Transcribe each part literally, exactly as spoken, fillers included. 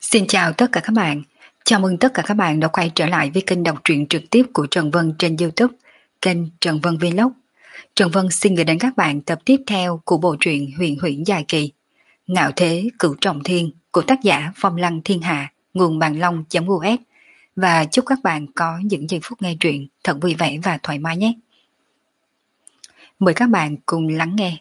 Xin chào tất cả các bạn. Chào mừng tất cả các bạn đã quay trở lại với kênh đọc truyện trực tiếp của Trần Vân trên YouTube, kênh Trần Vân Vlog. Trần Vân xin gửi đến các bạn tập tiếp theo của bộ truyện Huyền Huyễn dài kỳ Ngạo Thế Cửu Trọng Thiên của tác giả Phong Lăng Thiên Hạ, nguồn bàn long.us. Và chúc các bạn có những giây phút nghe truyện thật vui vẻ và thoải mái nhé. Mời các bạn cùng lắng nghe.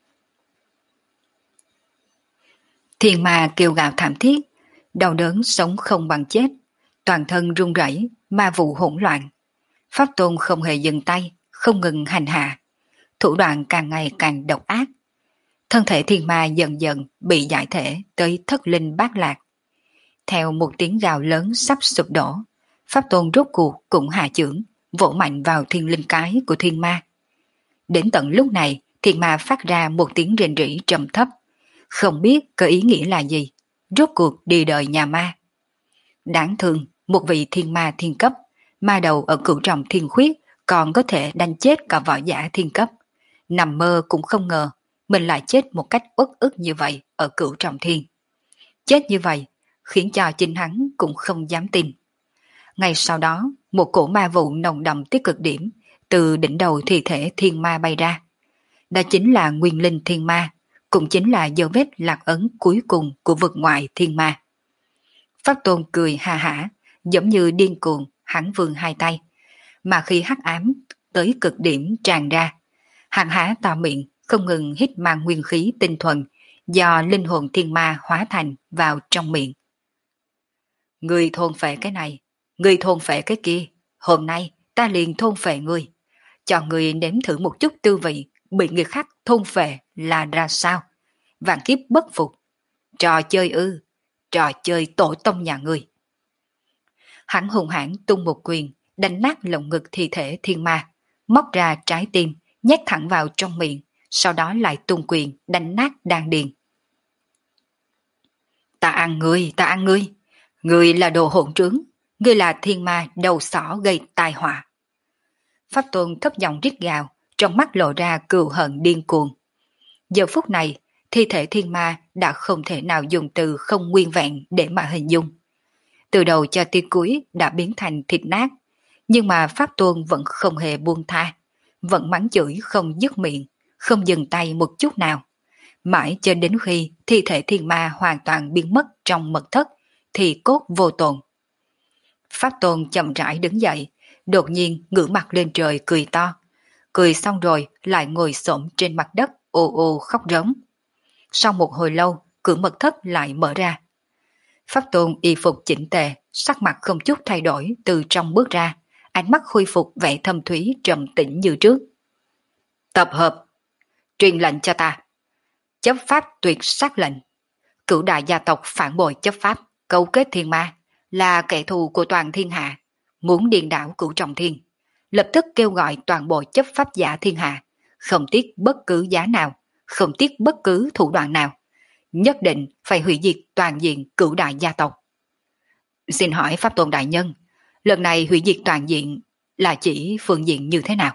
Thiên ma kêu gào thảm thiết, đau đớn sống không bằng chết, toàn thân run rẩy, ma vụ hỗn loạn. Pháp Tôn không hề dừng tay, không ngừng hành hạ, thủ đoạn càng ngày càng độc ác. Thân thể thiên ma dần dần bị giải thể tới thất linh bát lạc. Theo một tiếng gào lớn sắp sụp đổ, Pháp Tôn rốt cuộc cũng hạ chưởng, vỗ mạnh vào thiên linh cái của thiên ma. Đến tận lúc này, thiên ma phát ra một tiếng rền rỉ trầm thấp, không biết có ý nghĩa là gì, rốt cuộc đi đời nhà ma. Đáng thương, một vị thiên ma thiên cấp, ma đầu ở cửu trọng thiên khuyết còn có thể đánh chết cả võ giả thiên cấp. Nằm mơ cũng không ngờ mình lại chết một cách uất ức như vậy ở cửu trọng thiên. Chết như vậy khiến cho chính hắn cũng không dám tin. Ngay sau đó, một cổ ma vụ nồng đậm tới cực điểm từ đỉnh đầu thi thể thiên ma bay ra. Đó chính là nguyên linh thiên ma, cũng chính là dấu vết lạc ấn cuối cùng của vực ngoại thiên ma. Pháp Tôn cười ha hả, giống như điên cuồng, hắn vươn hai tay, mà khi hắc ám tới cực điểm tràn ra, hắn há to miệng, không ngừng hít mang nguyên khí tinh thuần do linh hồn thiên ma hóa thành vào trong miệng. Ngươi thôn phệ cái này, ngươi thôn phệ cái kia, hôm nay ta liền thôn phệ ngươi, cho ngươi nếm thử một chút tư vị bị người khác thôn phệ là ra sao. Vạn kiếp bất phục, trò chơi ư, trò chơi tổ tông nhà ngươi. Hắn hùng hãn tung một quyền, đánh nát lồng ngực thi thể thiên ma, móc ra trái tim, nhét thẳng vào trong miệng, sau đó lại tung quyền, đánh nát đan điền. Ta ăn ngươi, ta ăn ngươi, ngươi là đồ hỗn trướng, ngươi là thiên ma đầu sỏ gây tai họa. Pháp Tôn thấp giọng rít gào, trong mắt lộ ra cừu hận điên cuồng. Giờ phút này, thi thể thiên ma đã không thể nào dùng từ không nguyên vẹn để mà hình dung. Từ đầu cho tới cuối đã biến thành thịt nát, nhưng mà Pháp Tôn vẫn không hề buông tha, vẫn mắng chửi không dứt miệng, không dừng tay một chút nào. Mãi cho đến khi thi thể thiên ma hoàn toàn biến mất trong mật thất, thì cốt vô tồn. Pháp Tôn chậm rãi đứng dậy, đột nhiên ngửa mặt lên trời cười to. Cười xong rồi lại ngồi xổm trên mặt đất ồ ồ khóc rống. Sau một hồi lâu, cửa mật thất lại mở ra. Pháp Tôn y phục chỉnh tề, sắc mặt không chút thay đổi từ trong bước ra, ánh mắt khôi phục vẻ thâm thúy trầm tĩnh như trước. Tập hợp, truyền lệnh cho ta. Chấp pháp tuyệt sát lệnh. Cửu đại gia tộc phản bội chấp pháp, cấu kết thiên ma, là kẻ thù của toàn thiên hạ, muốn điên đảo cửu trọng thiên. Lập tức kêu gọi toàn bộ chấp pháp giả thiên hạ, không tiếc bất cứ giá nào, không tiếc bất cứ thủ đoạn nào, nhất định phải hủy diệt toàn diện cửu đại gia tộc. Xin hỏi Pháp Tôn đại nhân, lần này hủy diệt toàn diện là chỉ phương diện như thế nào?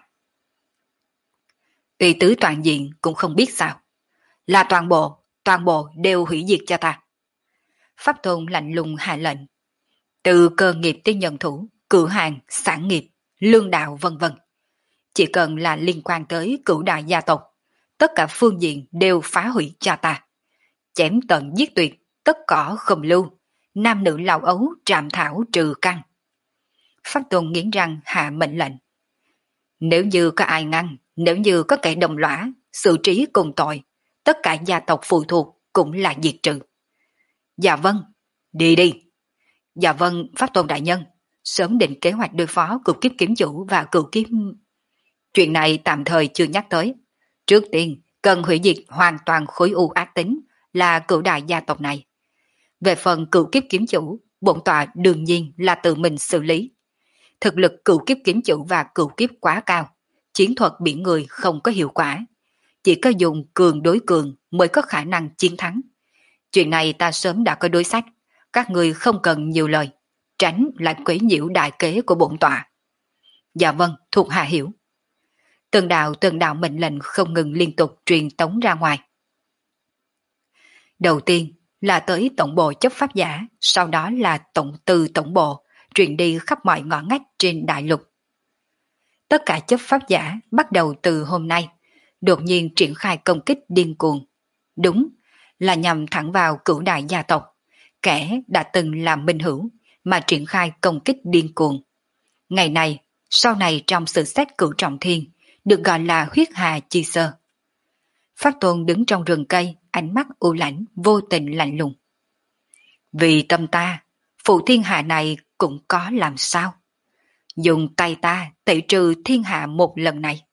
Ý tứ toàn diện cũng không biết sao. Là toàn bộ, toàn bộ đều hủy diệt cho ta. Pháp Tôn lạnh lùng hạ lệnh. Từ cơ nghiệp tới nhân thủ, cửa hàng, sản nghiệp, lương đạo vân vân. Chỉ cần là liên quan tới cửu đại gia tộc, tất cả phương diện đều phá hủy cho ta. Chém tận giết tuyệt, tất cỏ không lưu, nam nữ lão ấu trạm thảo trừ căn. Pháp Tôn nghiến răng hạ mệnh lệnh. Nếu như có ai ngăn, nếu như có kẻ đồng lõa, xử trí cùng tội, tất cả gia tộc phụ thuộc cũng là diệt trừ. Dạ vâng, đi đi. Dạ vâng, Pháp Tôn đại nhân, sớm định kế hoạch đối phó cửu kiếp kiếm chủ và cửu kiếp... Chuyện này tạm thời chưa nhắc tới. Trước tiên, cần hủy diệt hoàn toàn khối u ác tính là cửu đại gia tộc này. Về phần cửu kiếp kiếm chủ, bổn tọa đương nhiên là tự mình xử lý. Thực lực cửu kiếp kiếm chủ và cửu kiếp quá cao, chiến thuật biển người không có hiệu quả. Chỉ có dùng cường đối cường mới có khả năng chiến thắng. Chuyện này ta sớm đã có đối sách, các người không cần nhiều lời, tránh lại quấy nhiễu đại kế của bổn tọa. Dạ vâng, thuộc hạ hiểu. Từng đạo từng đạo mệnh lệnh không ngừng liên tục truyền tống ra ngoài. Đầu tiên là tới tổng bộ chấp pháp giả, sau đó là tổng từ tổng bộ, truyền đi khắp mọi ngõ ngách trên đại lục. Tất cả chấp pháp giả bắt đầu từ hôm nay, đột nhiên triển khai công kích điên cuồng. Đúng, là nhằm thẳng vào cửu đại gia tộc, kẻ đã từng làm minh hữu, mà triển khai công kích điên cuồng. Ngày này, sau này trong sự xét cửu trọng thiên, được gọi là huyết hà chi sơ. Pháp Tôn đứng trong rừng cây, ánh mắt u lãnh, vô tình lạnh lùng. Vì tâm ta, phụ thiên hạ này cũng có làm sao? Dùng tay ta tẩy trừ thiên hạ một lần này.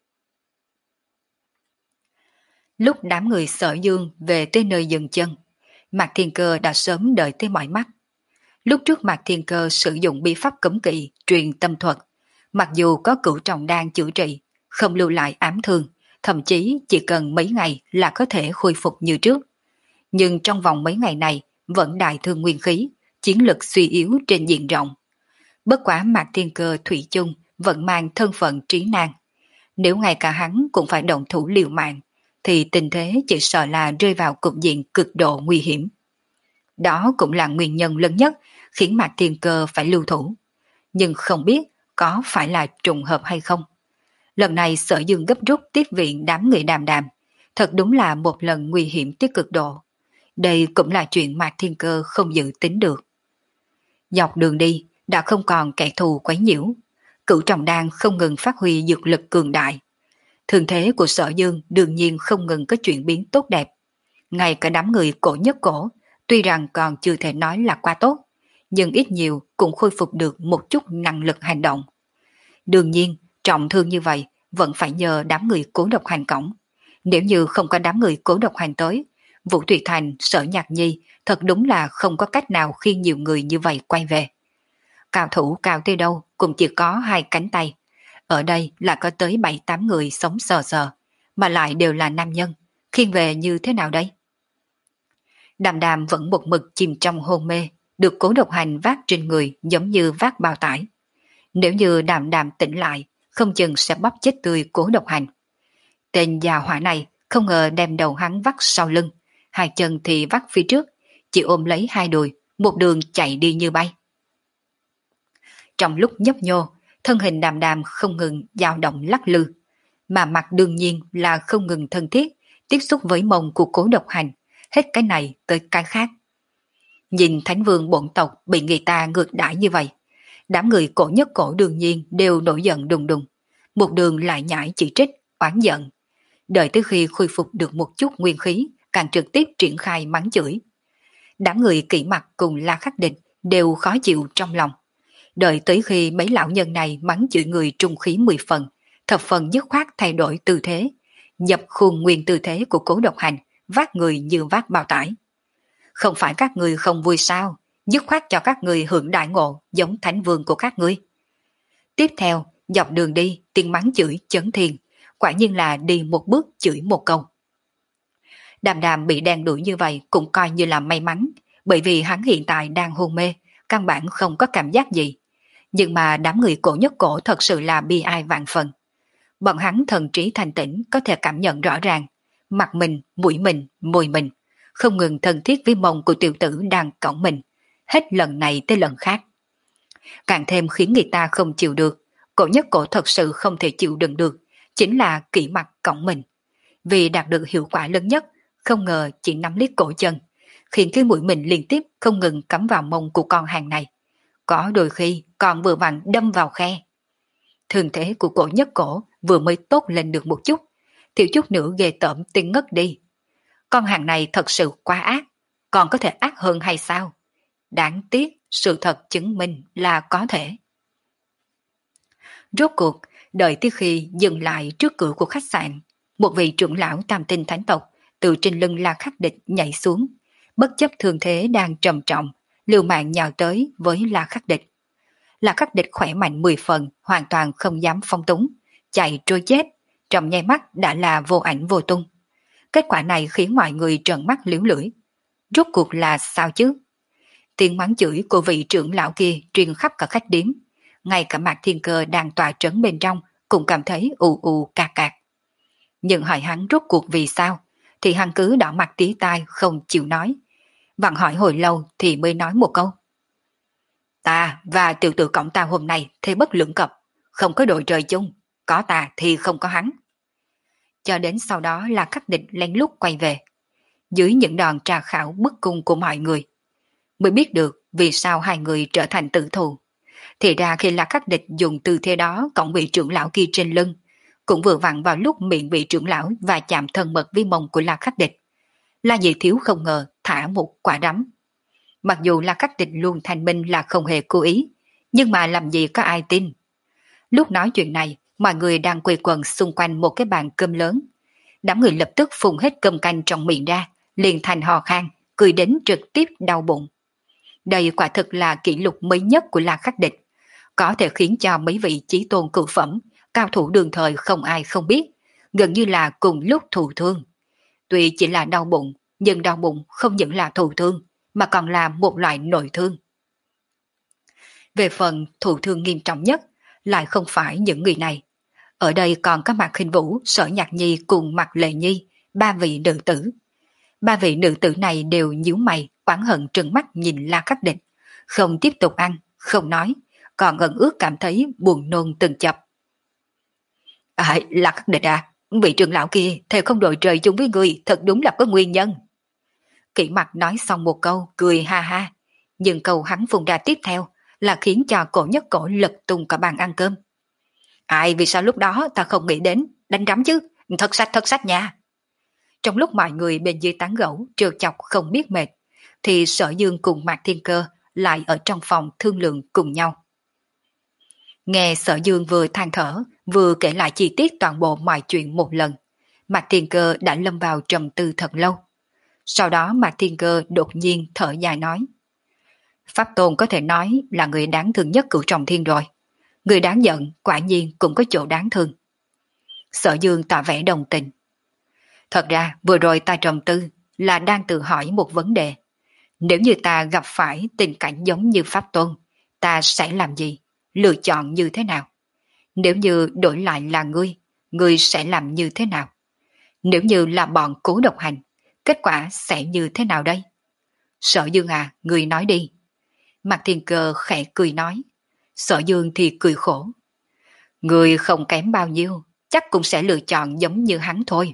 Lúc đám người Sở Dương về tới nơi dừng chân, Mạc Thiên Cơ đã sớm đợi tới mỏi mắt. Lúc trước Mạc Thiên Cơ sử dụng bí pháp cấm kỵ truyền tâm thuật, mặc dù có cửu trọng đan chữa trị, không lưu lại ám thương, thậm chí chỉ cần mấy ngày là có thể khôi phục như trước. Nhưng trong vòng mấy ngày này vẫn đại thương nguyên khí, chiến lực suy yếu trên diện rộng. Bất quá Mạc Thiên Cơ thủy chung vẫn mang thân phận trí nan. Nếu ngay cả hắn cũng phải động thủ liều mạng, thì tình thế chỉ sợ là rơi vào cục diện cực độ nguy hiểm. Đó cũng là nguyên nhân lớn nhất khiến Mạc Thiên Cơ phải lưu thủ. Nhưng không biết có phải là trùng hợp hay không. Lần này Sở Dương gấp rút tiếp viện đám người Đàm Đàm, thật đúng là một lần nguy hiểm tới cực độ. Đây cũng là chuyện Mạc Thiên Cơ không dự tính được. Dọc đường đi đã không còn kẻ thù quấy nhiễu, cửu trọng đan không ngừng phát huy dược lực cường đại. Thường thế của Sở Dương đương nhiên không ngừng có chuyển biến tốt đẹp. Ngay cả đám người cổ nhất cổ, tuy rằng còn chưa thể nói là quá tốt, nhưng ít nhiều cũng khôi phục được một chút năng lực hành động. Đương nhiên, trọng thương như vậy vẫn phải nhờ đám người Cố Độc Hành cõng. Nếu như không có đám người Cố Độc Hành tới, Vũ Thủy Thành, Sở Nhạc Nhi thật đúng là không có cách nào khi nhiều người như vậy quay về. Cao thủ cao tới đâu cũng chỉ có hai cánh tay. Ở đây là có tới bảy tám người sống sờ sờ, mà lại đều là nam nhân. Khiêng về như thế nào đây? Đàm Đàm vẫn một mực chìm trong hôn mê, được Cố Độc Hành vác trên người giống như vác bao tải. Nếu như Đàm Đàm tỉnh lại, không chừng sẽ bóp chết tươi Cố Độc Hành. Tên già hỏa này không ngờ đem đầu hắn vắt sau lưng, hai chân thì vắt phía trước, chỉ ôm lấy hai đùi, một đường chạy đi như bay. Trong lúc nhấp nhô, thân hình Đàm Đàm không ngừng dao động lắc lư, mà mặt đương nhiên là không ngừng thân thiết, tiếp xúc với mông của Cố Độc Hành, hết cái này tới cái khác. Nhìn Thánh Vương bổn tộc bị người ta ngược đãi như vậy, đám người cổ nhất cổ đương nhiên đều nổi giận đùng đùng, một đường lại nhảy chỉ trích, oán giận. Đợi tới khi khôi phục được một chút nguyên khí, càng trực tiếp triển khai mắng chửi. Đám người kỹ mặt cùng La Khắc Địch đều khó chịu trong lòng. Đợi tới khi mấy lão nhân này mắng chửi người trung khí mười phần, thập phần dứt khoát thay đổi tư thế, nhập khuôn nguyên tư thế của Cố Độc Hành, vác người như vác bao tải. Không phải các người không vui sao, dứt khoát cho các người hưởng đại ngộ giống Thánh Vương của các ngươi. Tiếp theo, dọc đường đi, tiếng mắng chửi chấn thiên, quả nhiên là đi một bước chửi một câu. Đàm Đàm bị đen đuổi như vậy cũng coi như là may mắn, bởi vì hắn hiện tại đang hôn mê, căn bản không có cảm giác gì. Nhưng mà đám người cổ nhất cổ thật sự là bi ai vạn phần. Bọn hắn thần trí thanh tĩnh có thể cảm nhận rõ ràng, mặt mình, mũi mình, môi mình, không ngừng thân thiết với mông của tiểu tử đang cõng mình, hết lần này tới lần khác. Càng thêm khiến người ta không chịu được, cổ nhất cổ thật sự không thể chịu đựng được, chính là kỹ mặt cõng mình. Vì đạt được hiệu quả lớn nhất, không ngờ chỉ nắm lấy cổ chân, khiến cái mũi mình liên tiếp không ngừng cắm vào mông của con hàng này. Có đôi khi còn vừa vặn đâm vào khe. Thường thế của cổ nhất cổ vừa mới tốt lên được một chút, thiếu chút nữa ghê tởm tiên ngất đi. Con hàng này thật sự quá ác, còn có thể ác hơn hay sao? Đáng tiếc, sự thật chứng minh là có thể. Rốt cuộc, đợi tới khi dừng lại trước cửa của khách sạn, một vị trưởng lão tam tinh thánh tộc từ trên lưng La Khắc Địch nhảy xuống, bất chấp thương thế đang trầm trọng, liều mạng nhào tới với La Khắc Địch. La Khắc Địch khỏe mạnh mười phần, hoàn toàn không dám phong túng, chạy trôi chết, trong nháy mắt đã là vô ảnh vô tung. Kết quả này khiến mọi người trợn mắt liếu lưỡi. Rốt cuộc là sao chứ? Tiếng mắng chửi của vị trưởng lão kia truyền khắp cả khách điếm. Ngay cả Mạc Thiên Cơ đang tòa trấn bên trong cũng cảm thấy ù ù cạc cạc. Nhưng hỏi hắn rốt cuộc vì sao, thì hắn cứ đỏ mặt tía tai không chịu nói. Vặn hỏi hồi lâu thì mới nói một câu. Ta và tiểu tử cổng ta hôm nay thế bất lưỡng cập, không có đội trời chung, có ta thì không có hắn. Cho đến sau đó là Khắc Địch lén lút quay về. Dưới những đòn trà khảo bức cung của mọi người, mới biết được vì sao hai người trở thành tử thù. Thì ra khi La Khắc Địch dùng tư thế đó cộng vị trưởng lão kia trên lưng, cũng vừa vặn vào lúc miệng vị trưởng lão và chạm thân mật với mông của La Khắc Địch. La Dị Thiếu không ngờ thả một quả đấm. Mặc dù La Khắc Địch luôn thanh minh là không hề cố ý, nhưng mà làm gì có ai tin. Lúc nói chuyện này, mọi người đang quây quần xung quanh một cái bàn cơm lớn. Đám người lập tức phun hết cơm canh trong miệng ra, liền thành hò khan, cười đến trực tiếp đau bụng. Đây quả thực là kỷ lục mới nhất của La Khắc Địch, có thể khiến cho mấy vị chí tôn cửu phẩm, cao thủ đường thời không ai không biết, gần như là cùng lúc thụ thương. Tuy chỉ là đau bụng, nhưng đau bụng không những là thụ thương, mà còn là một loại nội thương. Về phần thụ thương nghiêm trọng nhất, lại không phải những người này. Ở đây còn có Mạc Khinh Vũ, Sở Nhạc Nhi cùng Mạc Lệ Nhi, ba vị nữ tử. Ba vị nữ tử này đều nhíu mày, oán hận trừng mắt nhìn La Khắc Địch, không tiếp tục ăn, không nói, còn ẩn ước cảm thấy buồn nôn từng chập. À, La Khắc Địch à, vị trưởng lão kia thề không đội trời chung với người, thật đúng là có nguyên nhân. Kỷ Mặc nói xong một câu, cười ha ha, nhưng câu hắn phun ra tiếp theo là khiến cho cổ nhất cổ lật tung cả bàn ăn cơm. Ai vì sao lúc đó ta không nghĩ đến, đánh rắm chứ, thật sách thật sách nha. Trong lúc mọi người bên dưới tán gẫu trêu chọc không biết mệt, thì Sở Dương cùng Mạc Thiên Cơ lại ở trong phòng thương lượng cùng nhau. Nghe Sở Dương vừa than thở, vừa kể lại chi tiết toàn bộ mọi chuyện một lần, Mạc Thiên Cơ đã lâm vào trầm tư thật lâu. Sau đó Mạc Thiên Cơ đột nhiên thở dài nói. Pháp Tôn có thể nói là người đáng thương nhất Cửu Trọng Thiên rồi. Người đáng giận quả nhiên cũng có chỗ đáng thương. Sở Dương tỏ vẻ đồng tình. Thật ra vừa rồi ta trầm tư là đang tự hỏi một vấn đề. Nếu như ta gặp phải tình cảnh giống như Pháp Tôn, ta sẽ làm gì? Lựa chọn như thế nào? Nếu như đổi lại là ngươi, ngươi sẽ làm như thế nào? Nếu như là bọn Cố Độc Hành, kết quả sẽ như thế nào đây? Sở Dương à, ngươi nói đi. Mạc Thiên Cơ khẽ cười nói. Sở Dương thì cười khổ. Ngươi không kém bao nhiêu, chắc cũng sẽ lựa chọn giống như hắn thôi.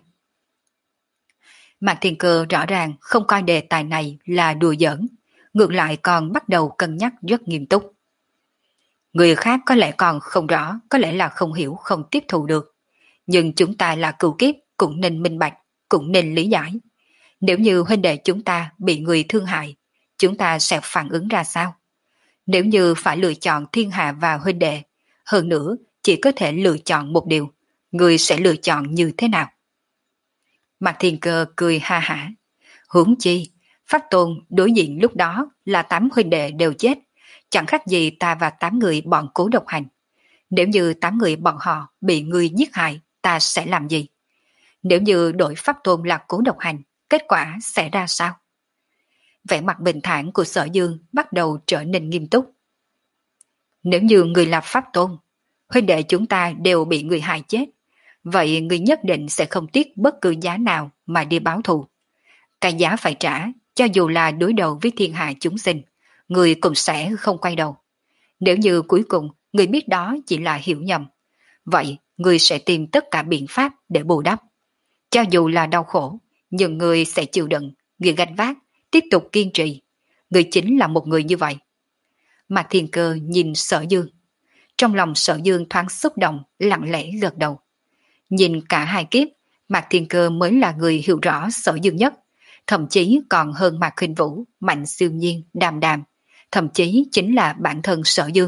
Mạc Thiên Cơ rõ ràng không coi đề tài này là đùa giỡn, ngược lại còn bắt đầu cân nhắc rất nghiêm túc. Người khác có lẽ còn không rõ, có lẽ là không hiểu, không tiếp thu được. Nhưng chúng ta là cửu kiếp, cũng nên minh bạch, cũng nên lý giải. Nếu như huynh đệ chúng ta bị người thương hại, chúng ta sẽ phản ứng ra sao? Nếu như phải lựa chọn thiên hạ và huynh đệ, hơn nữa chỉ có thể lựa chọn một điều, người sẽ lựa chọn như thế nào? Mạc Thiên Cơ cười ha hả. Huống chi, Pháp Tôn đối diện lúc đó là tám huynh đệ đều chết, chẳng khác gì ta và tám người bọn Cố Độc Hành. Nếu như tám người bọn họ bị người giết hại, ta sẽ làm gì? Nếu như đổi Pháp Tôn là Cố Độc Hành, kết quả sẽ ra sao? Vẻ mặt bình thản của Sở Dương bắt đầu trở nên nghiêm túc. Nếu như người là Pháp Tôn, huynh đệ chúng ta đều bị người hại chết, vậy người nhất định sẽ không tiếc bất cứ giá nào mà đi báo thù. Cái giá phải trả, cho dù là đối đầu với thiên hạ chúng sinh, người cũng sẽ không quay đầu. Nếu như cuối cùng người biết đó chỉ là hiểu nhầm, vậy người sẽ tìm tất cả biện pháp để bù đắp. Cho dù là đau khổ, nhưng người sẽ chịu đựng, người gánh vác, tiếp tục kiên trì. Người chính là một người như vậy. Mạc Thiên Cơ nhìn Sở Dương. Trong lòng Sở Dương thoáng xúc động, lặng lẽ gật đầu. Nhìn cả hai kiếp, Mạc Thiên Cơ mới là người hiểu rõ Sở Dương nhất, thậm chí còn hơn Mạc Khinh Vũ, Mạnh Siêu Nhiên, Đàm Đàm, thậm chí chính là bản thân Sở Dương.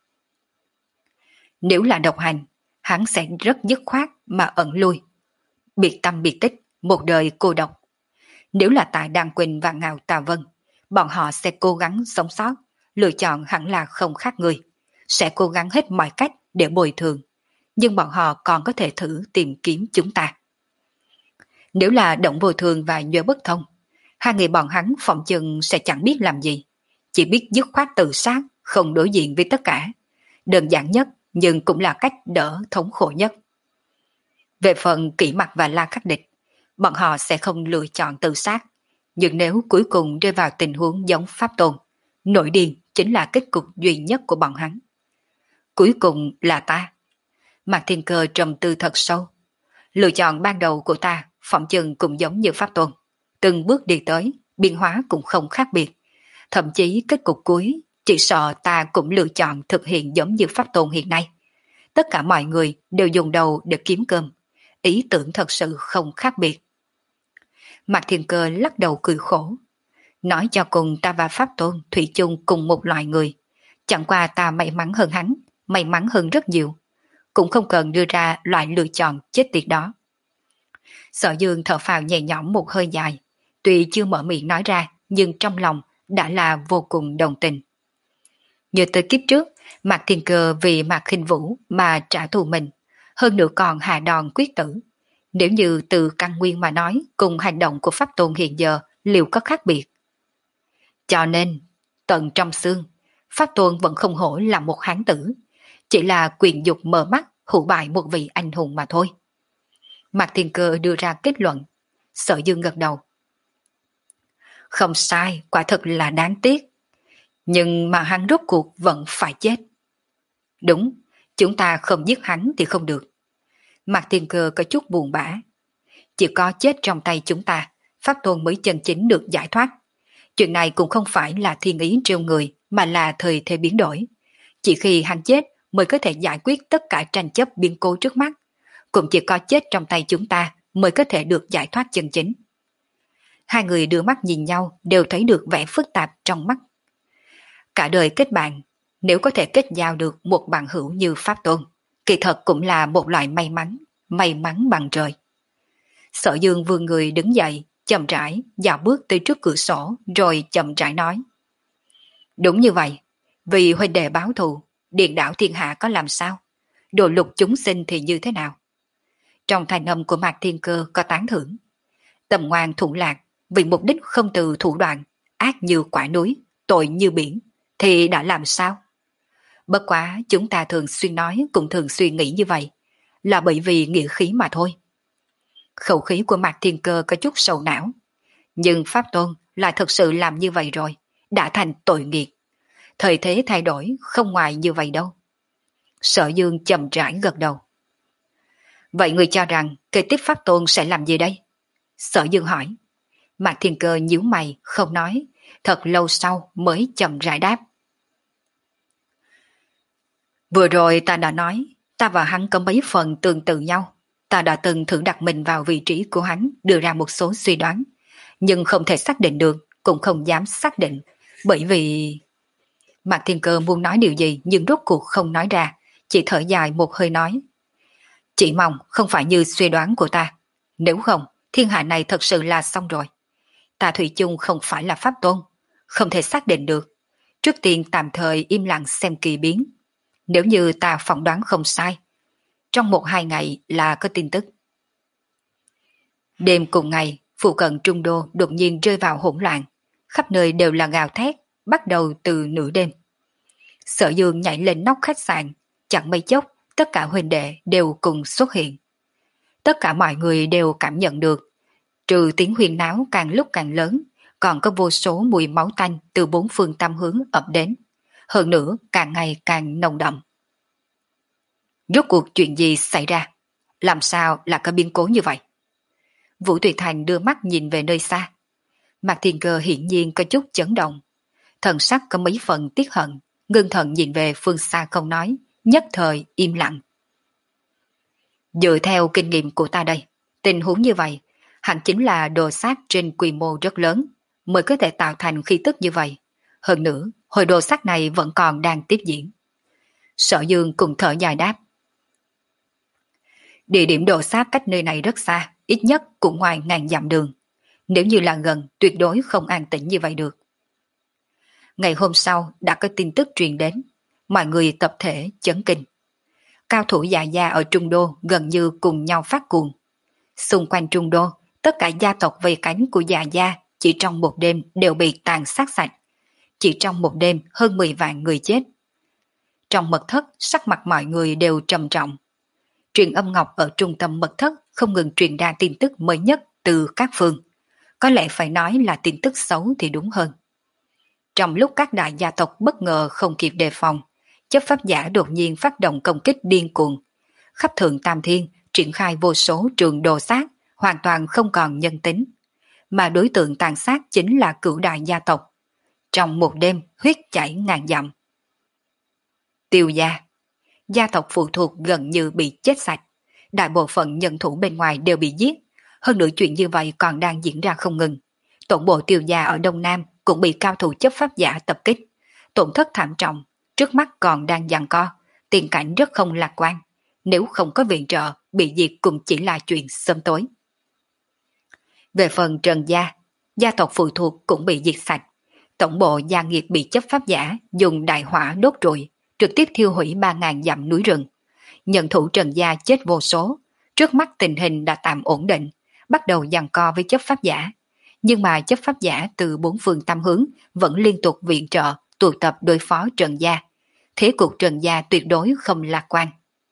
Nếu là độc hành, hắn sẽ rất dứt khoát mà ẩn lui. Biệt tâm biệt tích, một đời cô độc. Nếu là tại Đan Quỳnh và Ngạo Tà Vân, bọn họ sẽ cố gắng sống sót, lựa chọn hẳn là không khác người, sẽ cố gắng hết mọi cách để bồi thường, nhưng bọn họ còn có thể thử tìm kiếm chúng ta. Nếu là Động Vô Thường và Nhuệ Bất Thông, hai người bọn hắn phòng chừng sẽ chẳng biết làm gì, chỉ biết dứt khoát tự sát, không đối diện với tất cả. Đơn giản nhất nhưng cũng là cách đỡ thống khổ nhất. Về phần Kỷ Mặc và La Khắc Địch, bọn họ sẽ không lựa chọn tự sát, Nhưng nếu cuối cùng rơi vào tình huống giống Pháp Tôn, nổi điên chính là kết cục duy nhất của bọn hắn. Cuối cùng là ta. Mạc Thiên Cơ trầm tư thật sâu. Lựa chọn ban đầu của ta phỏng chừng cũng giống như Pháp Tôn. Từng bước đi tới, biến hóa cũng không khác biệt. Thậm chí kết cục cuối, chỉ sợ ta cũng lựa chọn thực hiện giống như Pháp Tôn hiện nay. Tất cả mọi người đều dùng đầu để kiếm cơm. Ý tưởng thật sự không khác biệt. Mạc Thiên Cơ lắc đầu cười khổ. Nói cho cùng ta và Pháp Tôn thủy chung cùng một loài người. Chẳng qua ta may mắn hơn hắn, may mắn hơn rất nhiều. Cũng không cần đưa ra loại lựa chọn chết tiệt đó. Sở Dương thở phào nhẹ nhõm một hơi dài. Tuy chưa mở miệng nói ra, nhưng trong lòng đã là vô cùng đồng tình. Như tới kiếp trước, Mạc Thiên Cơ vì Mạc Khinh Vũ mà trả thù mình, hơn nữa còn hạ đòn quyết tử. Nếu như từ căn nguyên mà nói, cùng hành động của Pháp Tôn hiện giờ liệu có khác biệt. Cho nên, tận trong xương, Pháp Tôn vẫn không hổ là một hán tử, chỉ là quyền dục mở mắt hủ bại một vị anh hùng mà thôi. Mạc Thiên Cơ đưa ra kết luận. Sở Dương gật đầu. Không sai, quả thật là đáng tiếc. Nhưng mà hắn rốt cuộc vẫn phải chết. Đúng, chúng ta không giết hắn thì không được. Mạc Thiên Cơ có chút buồn bã. Chỉ có chết trong tay chúng ta, Pháp Tôn mới chân chính được giải thoát. Chuyện này cũng không phải là thiên ý trêu người, mà là thời thế biến đổi. Chỉ khi hắn chết mới có thể giải quyết tất cả tranh chấp biến cố trước mắt. Cũng chỉ có chết trong tay chúng ta mới có thể được giải thoát chân chính. Hai người đưa mắt nhìn nhau đều thấy được vẻ phức tạp trong mắt. Cả đời kết bạn, nếu có thể kết giao được một bạn hữu như Pháp Tôn, kỳ thật cũng là một loại may mắn, may mắn bằng trời. Sở Dương vươn người đứng dậy, chậm rãi, dạo bước tới trước cửa sổ, rồi chậm rãi nói. Đúng như vậy, vì huynh đệ báo thù, điện đảo thiên hạ có làm sao? Đồ lục chúng sinh thì như thế nào? Trong thanh âm của Mạc Thiên Cơ có tán thưởng. Tầm ngoan thủ lạc, vì mục đích không từ thủ đoạn, ác như quả núi, tội như biển, thì đã làm sao? Bất quá chúng ta thường xuyên nói cũng thường suy nghĩ như vậy, là bởi vì nghĩa khí mà thôi. Khẩu khí của Mạc Thiên Cơ có chút sầu não. Nhưng Pháp Tôn là thật sự làm như vậy rồi, đã thành tội nghiệt. Thời thế thay đổi không ngoài như vậy đâu. Sở Dương chậm rãi gật đầu. Vậy người cho rằng kế tiếp Pháp Tôn sẽ làm gì đây? Sở Dương hỏi. Mạc Thiên Cơ nhíu mày không nói, thật lâu sau mới chậm rãi đáp. Vừa rồi ta đã nói, ta và hắn có mấy phần tương tự nhau. Ta đã từng thử đặt mình vào vị trí của hắn, đưa ra một số suy đoán, nhưng không thể xác định được, cũng không dám xác định, bởi vì... Mạc Thiên Cơ muốn nói điều gì nhưng rốt cuộc không nói ra, chỉ thở dài một hơi nói. Chỉ mong không phải như suy đoán của ta, nếu không, thiên hạ này thật sự là xong rồi. Ta thủy chung không phải là Pháp Tôn, không thể xác định được. Trước tiên tạm thời im lặng xem kỳ biến. Nếu như ta phỏng đoán không sai, trong một hai ngày là có tin tức. Đêm cùng ngày, phụ cận Trung Đô đột nhiên rơi vào hỗn loạn, khắp nơi đều là gào thét, bắt đầu từ nửa đêm. Sở Dương nhảy lên nóc khách sạn, chẳng mấy chốc, tất cả huynh đệ đều cùng xuất hiện. Tất cả mọi người đều cảm nhận được, trừ tiếng huyên náo càng lúc càng lớn, còn có vô số mùi máu tanh từ bốn phương tám hướng ập đến. Hơn nữa càng ngày càng nồng đậm. Rốt cuộc chuyện gì xảy ra? Làm sao là có biến cố như vậy? Vũ Tuyệt Thành đưa mắt nhìn về nơi xa. Mạc Thiên Cơ hiển nhiên có chút chấn động. Thần sắc có mấy phần tiếc hận, ngưng thần nhìn về phương xa không nói, nhất thời im lặng. Dựa theo kinh nghiệm của ta đây, tình huống như vậy, hẳn chính là đồ sát trên quy mô rất lớn, mới có thể tạo thành khí tức như vậy. Hơn nữa, hồi đồ sát này vẫn còn đang tiếp diễn. Sở Dương cùng thở dài đáp. Địa điểm đồ sát cách nơi này rất xa, ít nhất cũng ngoài ngàn dặm đường. Nếu như là gần, tuyệt đối không an tĩnh như vậy được. Ngày hôm sau đã có tin tức truyền đến, mọi người tập thể chấn kinh. Cao thủ già gia ở Trung Đô gần như cùng nhau phát cuồng. Xung quanh Trung Đô, tất cả gia tộc vây cánh của già gia chỉ trong một đêm đều bị tàn sát sạch. Chỉ trong một đêm hơn mười vạn người chết. Trong mật thất, sắc mặt mọi người đều trầm trọng. Truyền âm ngọc ở trung tâm mật thất không ngừng truyền ra tin tức mới nhất từ các phương. có lẽ phải nói là tin tức xấu thì đúng hơn. Trong lúc các đại gia tộc bất ngờ không kịp đề phòng, chấp pháp giả đột nhiên phát động công kích điên cuồng. Khắp thượng Tam Thiên triển khai vô số trường đồ sát, hoàn toàn không còn nhân tính. Mà đối tượng tàn sát chính là cửu đại gia tộc. Trong một đêm huyết chảy ngàn dặm. Tiêu gia, gia tộc phụ thuộc gần như bị chết sạch. Đại bộ phận nhân thủ bên ngoài đều bị giết. Hơn nữa chuyện như vậy còn đang diễn ra không ngừng. Tổng bộ Tiêu gia ở Đông Nam cũng bị cao thủ chấp pháp giả tập kích. Tổn thất thảm trọng, trước mắt còn đang giằng co, tiền cảnh rất không lạc quan. Nếu không có viện trợ, bị diệt cũng chỉ là chuyện sớm tối. Về phần Trần gia, gia tộc phụ thuộc cũng bị diệt sạch. Tổng bộ gia nghiệp bị chấp pháp giả dùng đại hỏa đốt trụi, trực tiếp thiêu hủy ba nghìn dặm núi rừng. Nhân thủ Trần gia chết vô số, trước mắt tình hình đã tạm ổn định, bắt đầu giằng co với chấp pháp giả. Nhưng mà chấp pháp giả từ bốn phương tám hướng vẫn liên tục viện trợ, tụ tập đối phó Trần gia. Thế cục Trần gia tuyệt đối không lạc quan.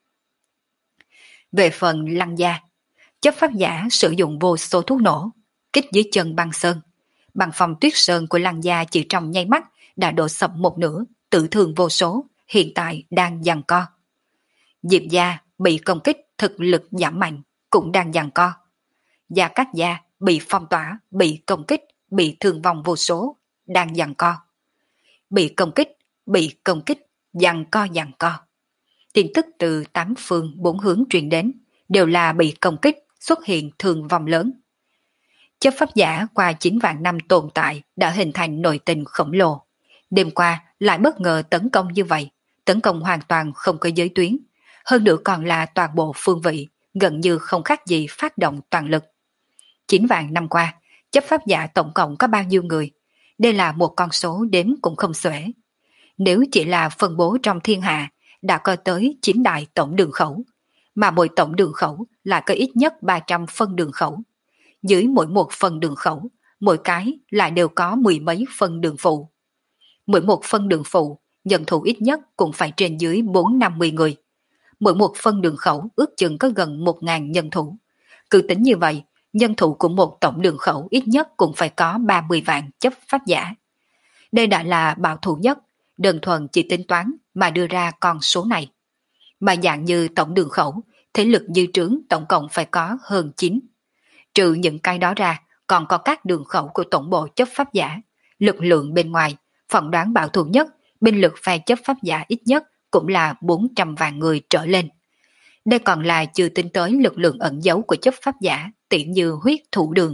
Về phần Lăng gia, chấp pháp giả sử dụng vô số thuốc nổ, kích dưới chân băng sơn. Bằng phòng tuyết sơn của Lăng gia chỉ trong nháy mắt đã đổ sập một nửa, tử thương vô số, hiện tại đang giằng co. Diệp gia bị công kích thực lực giảm mạnh, cũng đang giằng co. Gia Cát gia bị phong tỏa, bị công kích, bị thương vong vô số, đang giằng co. Bị công kích, bị công kích, giằng co giằng co. Tin tức từ tám phương bốn hướng truyền đến, đều là bị công kích, xuất hiện thương vong lớn. Chấp pháp giả qua chín vạn năm tồn tại đã hình thành nội tình khổng lồ. Đêm qua lại bất ngờ tấn công như vậy, tấn công hoàn toàn không có giới tuyến. Hơn nữa còn là toàn bộ phương vị, gần như không khác gì phát động toàn lực. Chín vạn năm qua, chấp pháp giả tổng cộng có bao nhiêu người? Đây là một con số đếm cũng không xuể. Nếu chỉ là phân bố trong thiên hạ, đã có tới chín đại tổng đường khẩu, mà mỗi tổng đường khẩu là có ít nhất ba trăm phân đường khẩu. Dưới mỗi một phân đường khẩu, mỗi cái lại đều có mười mấy phân đường phụ. Mỗi một phân đường phụ, nhân thủ ít nhất cũng phải trên dưới bốn năm mươi người. Mỗi một phân đường khẩu ước chừng có gần một nghìn nhân thủ. Cứ tính như vậy, nhân thủ của một tổng đường khẩu ít nhất cũng phải có ba mươi vạn chấp pháp giả. Đây đã là bảo thủ nhất, đơn thuần chỉ tính toán mà đưa ra con số này. Mà dạng như tổng đường khẩu, thế lực dư trướng tổng cộng phải có hơn chín. Trừ những cái đó ra, còn có các đường khẩu của tổng bộ chấp pháp giả. Lực lượng bên ngoài, phỏng đoán bảo thủ nhất, binh lực phe chấp pháp giả ít nhất cũng là bốn trăm vạn người trở lên. Đây còn là chưa tính tới lực lượng ẩn giấu của chấp pháp giả, tỉ như huyết thủ đường.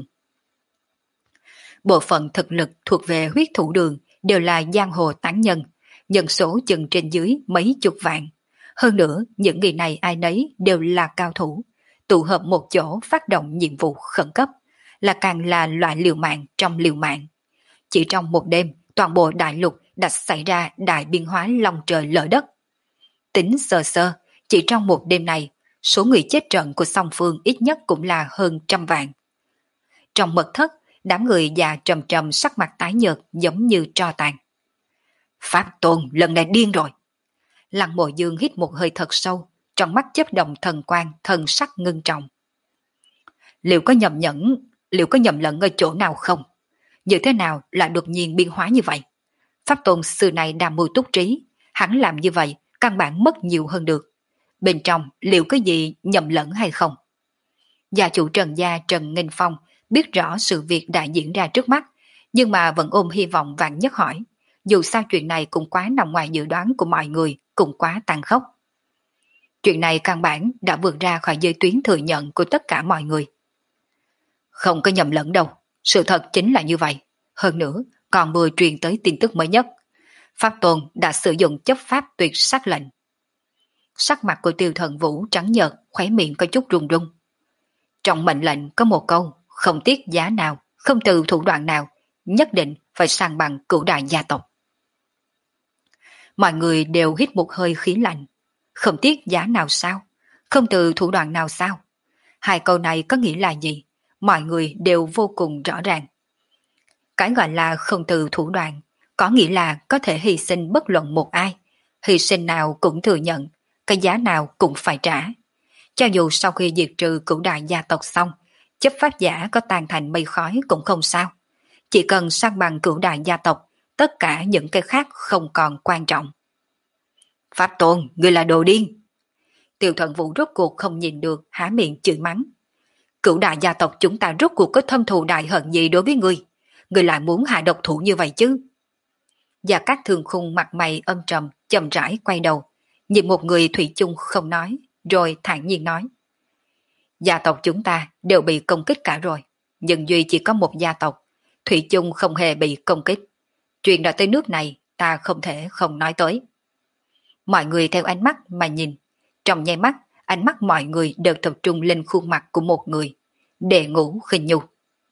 Bộ phận thực lực thuộc về huyết thủ đường đều là giang hồ tán nhân, nhân số chừng trên dưới mấy chục vạn. Hơn nữa, những người này ai nấy đều là cao thủ, tụ hợp một chỗ phát động nhiệm vụ khẩn cấp, là càng là loại liều mạng trong liều mạng. Chỉ trong một đêm, toàn bộ đại lục đã xảy ra đại biến hóa long trời lở đất. Tính sơ sơ, chỉ trong một đêm này, số người chết trận của song phương ít nhất cũng là hơn trăm vạn. Trong mật thất, đám người già trầm trầm sắc mặt tái nhợt giống như tro tàn. Pháp Tôn lần này điên rồi. Lăng Mộ Dương hít một hơi thật sâu, trong mắt chớp động thần quang, thần sắc ngưng trọng. Liệu có nhầm nhẫn, liệu có nhầm lẫn ở chỗ nào không? Như thế nào lại đột nhiên biến hóa như vậy? Pháp Tôn xưa này đam mưu túc trí, hắn làm như vậy căn bản mất nhiều hơn được. Bên trong liệu có gì nhầm lẫn hay không? Gia chủ Trần gia Trần Nghênh Phong biết rõ sự việc đã diễn ra trước mắt, nhưng mà vẫn ôm hy vọng vạn nhất hỏi. Dù sao chuyện này cũng quá nằm ngoài dự đoán của mọi người, cũng quá tàn khốc. Chuyện này căn bản đã vượt ra khỏi giới tuyến thừa nhận của tất cả mọi người. Không có nhầm lẫn đâu, sự thật chính là như vậy. Hơn nữa, còn vừa truyền tới tin tức mới nhất. Pháp Tôn đã sử dụng chấp pháp tuyệt sắc lệnh. Sắc mặt của Tiêu Thần Vũ trắng nhợt, khóe miệng có chút run run. Trong mệnh lệnh có một câu, không tiếc giá nào, không từ thủ đoạn nào, nhất định phải san bằng cửu đại gia tộc. Mọi người đều hít một hơi khí lạnh. Không tiếc giá nào sao? Không từ thủ đoạn nào sao? Hai câu này có nghĩa là gì? Mọi người đều vô cùng rõ ràng. Cái gọi là không từ thủ đoạn, có nghĩa là có thể hy sinh bất luận một ai. Hy sinh nào cũng thừa nhận, cái giá nào cũng phải trả. Cho dù sau khi diệt trừ cửu đại gia tộc xong, chấp pháp giả có tan thành mây khói cũng không sao. Chỉ cần san bằng cửu đại gia tộc, tất cả những cái khác không còn quan trọng. Pháp Tôn, ngươi là đồ điên. Tiêu Thuận Vũ rốt cuộc không nhìn được, há miệng chửi mắng. Cửu đại gia tộc chúng ta rốt cuộc có thâm thù đại hận gì đối với ngươi? Ngươi lại muốn hạ độc thủ như vậy chứ? Gia Cát Thường Khung mặt mày âm trầm, chậm rãi quay đầu, nhìn một người thủy chung không nói, rồi thản nhiên nói. Gia tộc chúng ta đều bị công kích cả rồi, nhưng duy chỉ có một gia tộc, thủy chung không hề bị công kích. Chuyện đã tới nước này, ta không thể không nói tới. Mọi người theo ánh mắt mà nhìn, trong nháy mắt, ánh mắt mọi người đều tập trung lên khuôn mặt của một người, Đệ Ngũ Khinh Nhu.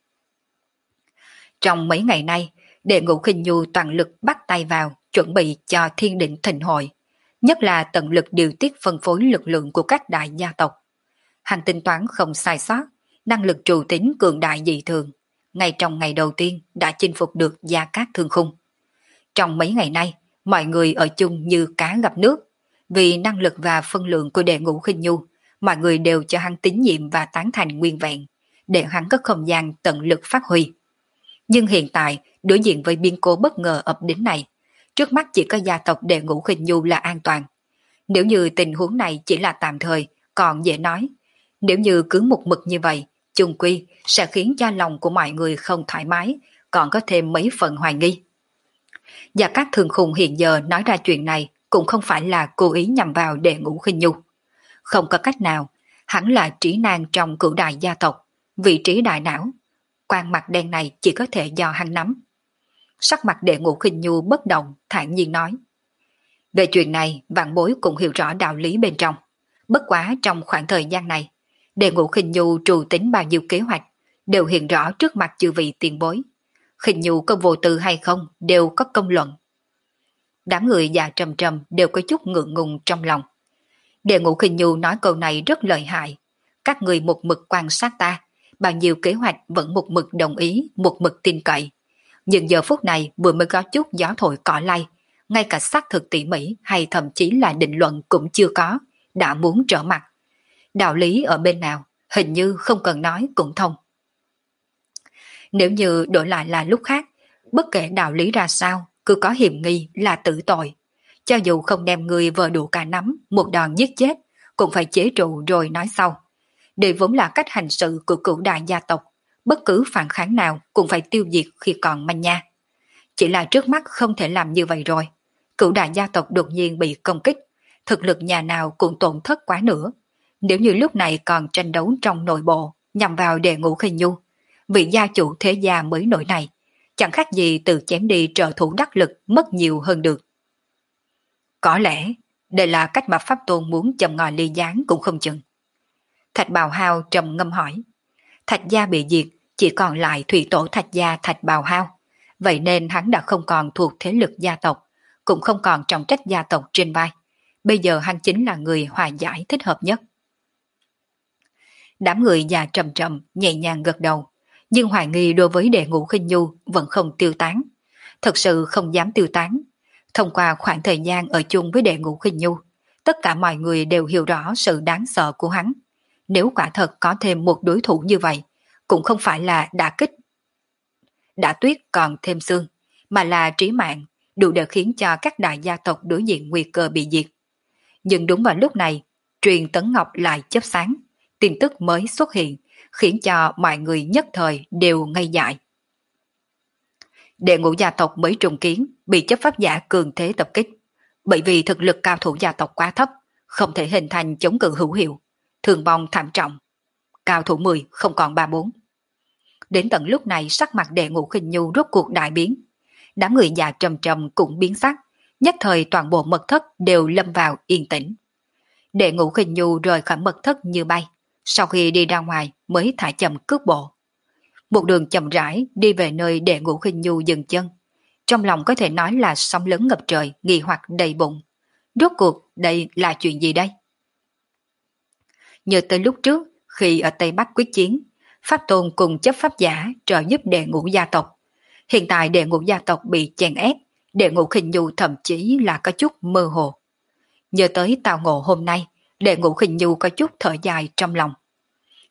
Trong mấy ngày nay, Đệ Ngũ Khinh Nhu toàn lực bắt tay vào, chuẩn bị cho Thiên Định Thịnh Hội, nhất là tận lực điều tiết phân phối lực lượng của các đại gia tộc. Hành tính toán không sai sót, năng lực trù tính cường đại dị thường, ngay trong ngày đầu tiên đã chinh phục được Gia Cát Thương Khung. Trong mấy ngày nay, mọi người ở chung như cá gặp nước, vì năng lực và phân lượng của Đệ Ngũ Khinh Nhu, mọi người đều cho hắn tín nhiệm và tán thành nguyên vẹn, để hắn có không gian tận lực phát huy. Nhưng hiện tại, đối diện với biến cố bất ngờ ập đến này, trước mắt chỉ có gia tộc Đệ Ngũ Khinh Nhu là an toàn. Nếu như tình huống này chỉ là tạm thời, còn dễ nói. Nếu như cứ một mực như vậy, chung quy sẽ khiến cho lòng của mọi người không thoải mái, còn có thêm mấy phần hoài nghi. Gia Cát Thường Khung hiện giờ nói ra chuyện này cũng không phải là cố ý nhằm vào Đệ Ngũ Khinh Nhu. Không có cách nào, hắn là trí nan trong cửu đại gia tộc, vị trí đại não. Quan mặt đen này chỉ có thể do hắn nắm. Sắc mặt Đệ Ngũ Khinh Nhu bất động, thản nhiên nói. Về chuyện này, vạn bối cũng hiểu rõ đạo lý bên trong. Bất quá trong khoảng thời gian này, Đệ Ngũ Khinh Nhu trù tính bao nhiêu kế hoạch, đều hiện rõ trước mặt chư vị tiền bối. Khinh Nhu có vô tư hay không, đều có công luận. Đám người già trầm trầm đều có chút ngượng ngùng trong lòng. Đệ Ngũ Khinh Nhu nói câu này rất lợi hại. Các người một mực quan sát ta, bao nhiêu kế hoạch vẫn một mực đồng ý, một mực tin cậy. Nhưng giờ phút này vừa mới có chút gió thổi cỏ lay, ngay cả xác thực tỉ mỉ hay thậm chí là định luận cũng chưa có, đã muốn trở mặt. Đạo lý ở bên nào, hình như không cần nói cũng thông. Nếu như đổi lại là lúc khác, bất kể đạo lý ra sao, cứ có hiểm nghi là tử tội. Cho dù không đem người vờ đủ cả nắm, một đòn giết chết, cũng phải chế trụ rồi nói sau. Đây vốn là cách hành sự của cửu đại gia tộc, bất cứ phản kháng nào cũng phải tiêu diệt khi còn manh nha. Chỉ là trước mắt không thể làm như vậy rồi. Cửu đại gia tộc đột nhiên bị công kích, thực lực nhà nào cũng tổn thất quá nữa. Nếu như lúc này còn tranh đấu trong nội bộ, nhằm vào Đệ Ngũ Khinh Nhu, vị gia chủ thế gia mới nổi này, chẳng khác gì từ chém đi trợ thủ đắc lực mất nhiều hơn được. Có lẽ, đây là cách mà Pháp Tôn muốn châm ngòi ly gián cũng không chừng. Thạch Bào Hao trầm ngâm hỏi. Thạch gia bị diệt, chỉ còn lại thủy tổ Thạch gia Thạch Bào Hao. Vậy nên hắn đã không còn thuộc thế lực gia tộc, cũng không còn trọng trách gia tộc trên vai. Bây giờ hắn chính là người hòa giải thích hợp nhất. Đám người già trầm trầm, nhẹ nhàng gật đầu. Nhưng hoài nghi đối với Đệ Ngũ Khinh Nhu vẫn không tiêu tán. Thật sự không dám tiêu tán. Thông qua khoảng thời gian ở chung với Đệ Ngũ Khinh Nhu, tất cả mọi người đều hiểu rõ sự đáng sợ của hắn. Nếu quả thật có thêm một đối thủ như vậy, cũng không phải là đả kích đã tuyết còn thêm xương, mà là trí mạng, đủ để khiến cho các đại gia tộc đối diện nguy cơ bị diệt. Nhưng đúng vào lúc này, truyền tấn ngọc lại chớp sáng, tin tức mới xuất hiện, khiến cho mọi người nhất thời đều ngây dại. Đệ Ngũ gia tộc mới trùng kiến, bị chấp pháp giả cường thế tập kích. Bởi vì thực lực cao thủ gia tộc quá thấp, không thể hình thành chống cự hữu hiệu, thương vong thảm trọng. Cao thủ mười không còn ba bốn. Đến tận lúc này sắc mặt Đệ Ngũ Khinh Nhu rốt cuộc đại biến. Đám người già trầm trầm cũng biến sắc, nhất thời toàn bộ mật thất đều lâm vào yên tĩnh. Đệ Ngũ Khinh Nhu rời khỏi mật thất như bay, sau khi đi ra ngoài mới thả chậm cước bộ. Một đường chậm rãi đi về nơi Đệ Ngũ Khinh Nhu dừng chân. Trong lòng có thể nói là sóng lớn ngập trời, nghi hoặc đầy bụng. Rốt cuộc đây là chuyện gì đây? Nhớ tới lúc trước, khi ở Tây Bắc quyết chiến, Pháp Tôn cùng chấp pháp giả trợ giúp Đệ Ngũ gia tộc. Hiện tại Đệ Ngũ gia tộc bị chèn ép, Đệ Ngũ Khinh Nhu thậm chí là có chút mơ hồ. Nhớ tới tao ngộ hôm nay, Đệ Ngũ Khinh Nhu có chút thở dài trong lòng.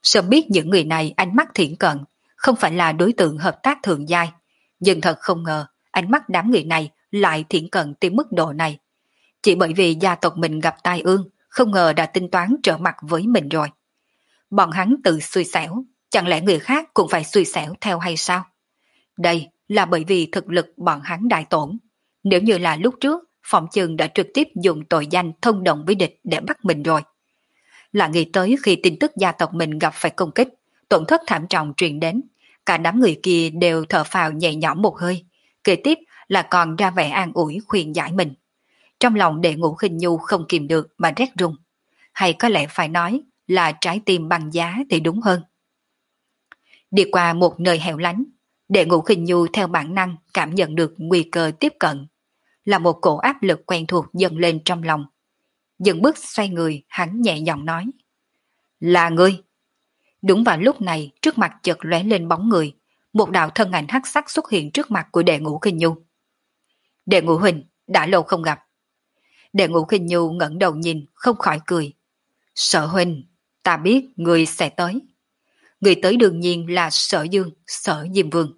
Sớm biết những người này ánh mắt thiển cận, không phải là đối tượng hợp tác thượng giai, nhưng thật không ngờ ánh mắt đám người này lại thiển cận tới mức độ này. Chỉ bởi vì gia tộc mình gặp tai ương, không ngờ đã tính toán trở mặt với mình rồi. Bọn hắn tự xui xẻo, chẳng lẽ người khác cũng phải xui xẻo theo hay sao? Đây là bởi vì thực lực bọn hắn đại tổn. Nếu như là lúc trước, phỏng chừng đã trực tiếp dùng tội danh thông đồng với địch để bắt mình rồi. Là nghĩ tới khi tin tức gia tộc mình gặp phải công kích, tổn thất thảm trọng truyền đến, cả đám người kia đều thở phào nhẹ nhõm một hơi, kế tiếp là còn ra vẻ an ủi khuyên giải mình. Trong lòng Đệ Ngũ Khinh Nhu không kìm được mà rét run, hay có lẽ phải nói là trái tim băng giá thì đúng hơn. Đi qua một nơi hẻo lánh, Đệ Ngũ Khinh Nhu theo bản năng cảm nhận được nguy cơ tiếp cận, là một cổ áp lực quen thuộc dâng lên trong lòng. Dừng bước xoay người, hắn nhẹ giọng nói: "Là ngươi." Đúng vào lúc này, trước mặt chợt lóe lên bóng người, một đạo thân ảnh hắc sắc xuất hiện trước mặt của Đệ Ngũ Khinh Nhu. "Đệ Ngũ huynh, đã lâu không gặp." Đệ Ngũ Khinh Nhu ngẩng đầu nhìn, không khỏi cười. "Sở huynh, ta biết người sẽ tới." Người tới đương nhiên là Sở Dương, Sở Diêm Vương.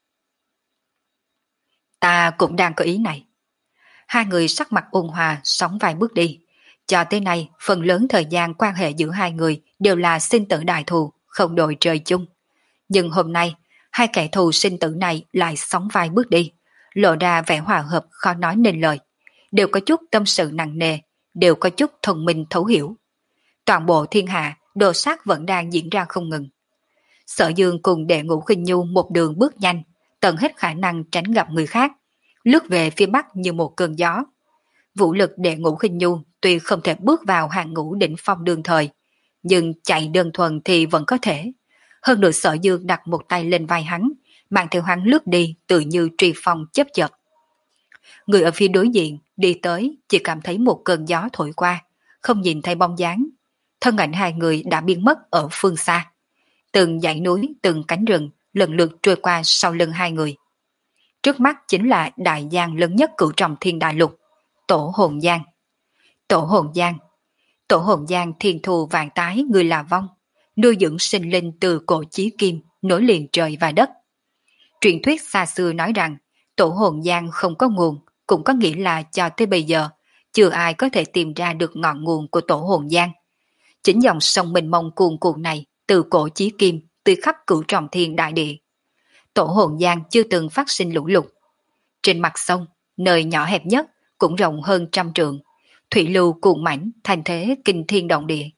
"Ta cũng đang có ý này." Hai người sắc mặt ôn hòa sóng vài bước đi. Cho tới nay, phần lớn thời gian quan hệ giữa hai người đều là sinh tử đại thù, không đội trời chung. Nhưng hôm nay, hai kẻ thù sinh tử này lại sóng vai bước đi, lộ ra vẻ hòa hợp khó nói nên lời. Đều có chút tâm sự nặng nề, đều có chút thông minh thấu hiểu. Toàn bộ thiên hạ, đồ sát vẫn đang diễn ra không ngừng. Sở Dương cùng Đệ Ngũ Khinh Nhu một đường bước nhanh, tận hết khả năng tránh gặp người khác, lướt về phía bắc như một cơn gió. Vũ lực Đệ Ngũ Khinh Nhu tuy không thể bước vào hàng ngũ đỉnh phong đương thời, nhưng chạy đơn thuần thì vẫn có thể. Hơn nữa Sở Dương đặt một tay lên vai hắn, mang theo hắn lướt đi tự như truy phong chớp chật. Người ở phía đối diện đi tới chỉ cảm thấy một cơn gió thổi qua, không nhìn thấy bóng dáng. Thân ảnh hai người đã biến mất ở phương xa. Từng dãy núi, từng cánh rừng lần lượt trôi qua sau lưng hai người. Trước mắt chính là đại giang lớn nhất cửu trọng thiên đại lục, Tổ Hồn Giang. Tổ Hồn Giang. Tổ Hồn Giang thiên thù vạn tái người là vong, nuôi dưỡng sinh linh từ cổ chí kim, nối liền trời và đất. Truyền thuyết xa xưa nói rằng Tổ Hồn Giang không có nguồn, cũng có nghĩa là cho tới bây giờ chưa ai có thể tìm ra được ngọn nguồn của Tổ Hồn Giang. Chính dòng sông mênh mông cuồn cuộn này từ cổ chí kim tưới khắp cửu trọng thiên đại địa. Tổ Hồn Giang chưa từng phát sinh lũ lụt. Trên mặt sông, nơi nhỏ hẹp nhất cũng rộng hơn trăm trượng, thủy lưu cuồn mãnh thành thế kinh thiên động địa.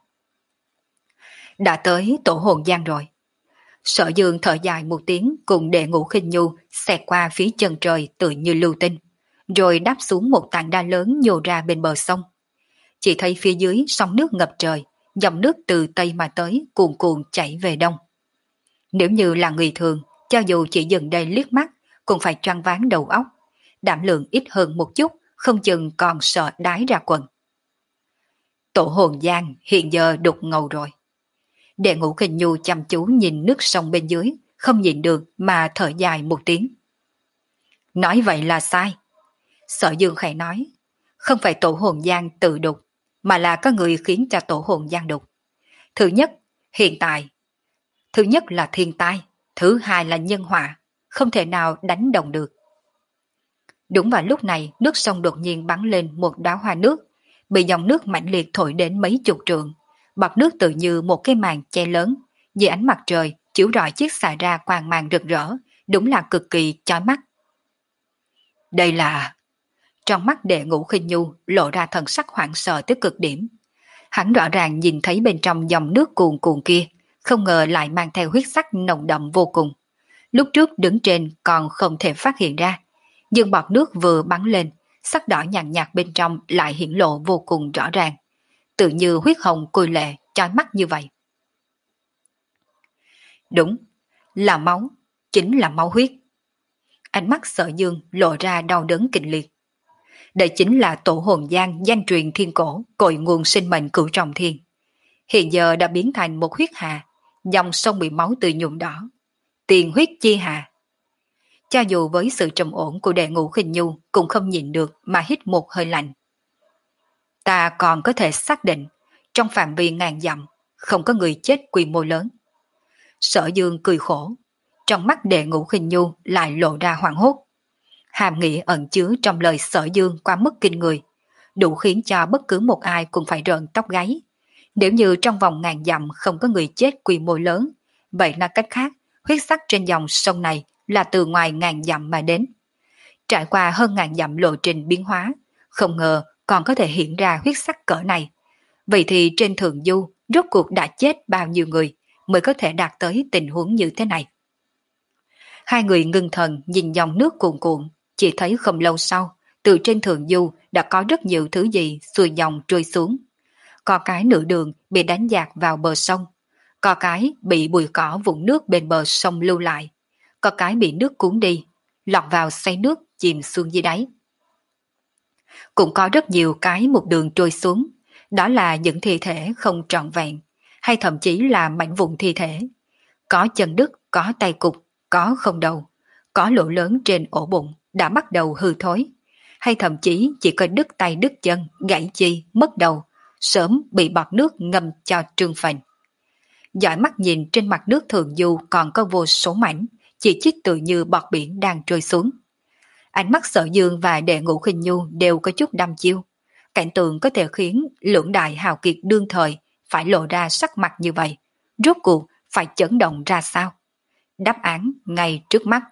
Đã tới Tổ Hồn Giang rồi. Sở Dương thở dài một tiếng cùng Đệ Ngũ Khinh Nhu xẹt qua phía chân trời tự như lưu tinh, rồi đáp xuống một tảng đá lớn nhô ra bên bờ sông. Chỉ thấy phía dưới sóng nước ngập trời, dòng nước từ tây mà tới cuồn cuộn chảy về đông. Nếu như là người thường, cho dù chỉ dừng đây liếc mắt cũng phải choáng váng đầu óc. Đảm lượng ít hơn một chút, không chừng còn sợ đái ra quần. Tổ Hồn Giang hiện giờ đục ngầu rồi. Đệ Ngũ Khinh Nhu chăm chú nhìn nước sông bên dưới, không nhìn được mà thở dài một tiếng. Nói vậy là sai. Sở Dương khẽ nói, không phải Tổ Hồn Giang tự đục, mà là có người khiến cho Tổ Hồn Giang đục. Thứ nhất, hiện tại. Thứ nhất là thiên tai, thứ hai là nhân họa, không thể nào đánh đồng được. Đúng vào lúc này, nước sông đột nhiên bắn lên một đóa hoa nước, bị dòng nước mãnh liệt thổi đến mấy chục trượng. Bọt nước tự như một cái màn che lớn, dưới ánh mặt trời chiếu rọi chiếc xà ra quang mang rực rỡ, đúng là cực kỳ chói mắt. Đây là... Trong mắt Đệ Ngũ Khinh Nhu lộ ra thần sắc hoảng sợ tới cực điểm. Hắn rõ ràng nhìn thấy bên trong dòng nước cuồn cuộn kia, không ngờ lại mang theo huyết sắc nồng đậm vô cùng. Lúc trước đứng trên còn không thể phát hiện ra, nhưng bọt nước vừa bắn lên, sắc đỏ nhàn nhạt bên trong lại hiển lộ vô cùng rõ ràng, tự như huyết hồng cùi lệ, chói mắt như vậy. Đúng, là máu, chính là máu huyết. Ánh mắt Sở Dương lộ ra đau đớn kịch liệt. Đây chính là Tổ Hồn Giang danh truyền thiên cổ, cội nguồn sinh mệnh cửu trọng thiên. Hiện giờ đã biến thành một huyết hà, dòng sông bị máu tươi nhuộm đỏ. Tiền huyết chi hà. Cho dù với sự trầm ổn của Đệ Ngũ Khinh Nhu cũng không nhìn được mà hít một hơi lạnh. Ta còn có thể xác định, trong phạm vi ngàn dặm, không có người chết quy mô lớn. Sở Dương cười khổ, trong mắt Đệ Ngũ Khinh Nhu lại lộ ra hoảng hốt. Hàm nghĩa ẩn chứa trong lời Sở Dương quá mức kinh người, đủ khiến cho bất cứ một ai cũng phải rợn tóc gáy. Nếu như trong vòng ngàn dặm không có người chết quy mô lớn, vậy là cách khác, huyết sắc trên dòng sông này là từ ngoài ngàn dặm mà đến. Trải qua hơn ngàn dặm lộ trình biến hóa, không ngờ còn có thể hiện ra huyết sắc cỡ này. Vậy thì trên thượng du, rốt cuộc đã chết bao nhiêu người mới có thể đạt tới tình huống như thế này? Hai người ngưng thần nhìn dòng nước cuồn cuộn, chỉ thấy không lâu sau, từ trên thượng du đã có rất nhiều thứ gì xuôi dòng trôi xuống. Có cái nửa đường bị đánh dạt vào bờ sông, có cái bị bụi cỏ vụn nước bên bờ sông lưu lại, có cái bị nước cuốn đi, lọt vào xoáy nước chìm xuống dưới đáy. Cũng có rất nhiều cái một đường trôi xuống, đó là những thi thể không trọn vẹn, hay thậm chí là mảnh vụn thi thể. Có chân đứt, có tay cụt, có không đầu, có lỗ lớn trên ổ bụng đã bắt đầu hư thối, hay thậm chí chỉ có đứt tay đứt chân, gãy chi, mất đầu, sớm bị bọt nước ngâm cho trương phình. Dõi mắt nhìn trên mặt nước thượng du còn có vô số mảnh, chỉ chít tự như bọt biển đang trôi xuống. Ánh mắt Sở Dương và Đệ Ngũ Khinh Nhu đều có chút đăm chiêu. Cảnh tượng có thể khiến lưỡng đại hào kiệt đương thời phải lộ ra sắc mặt như vậy, rốt cuộc phải chấn động ra sao? Đáp án ngay trước mắt.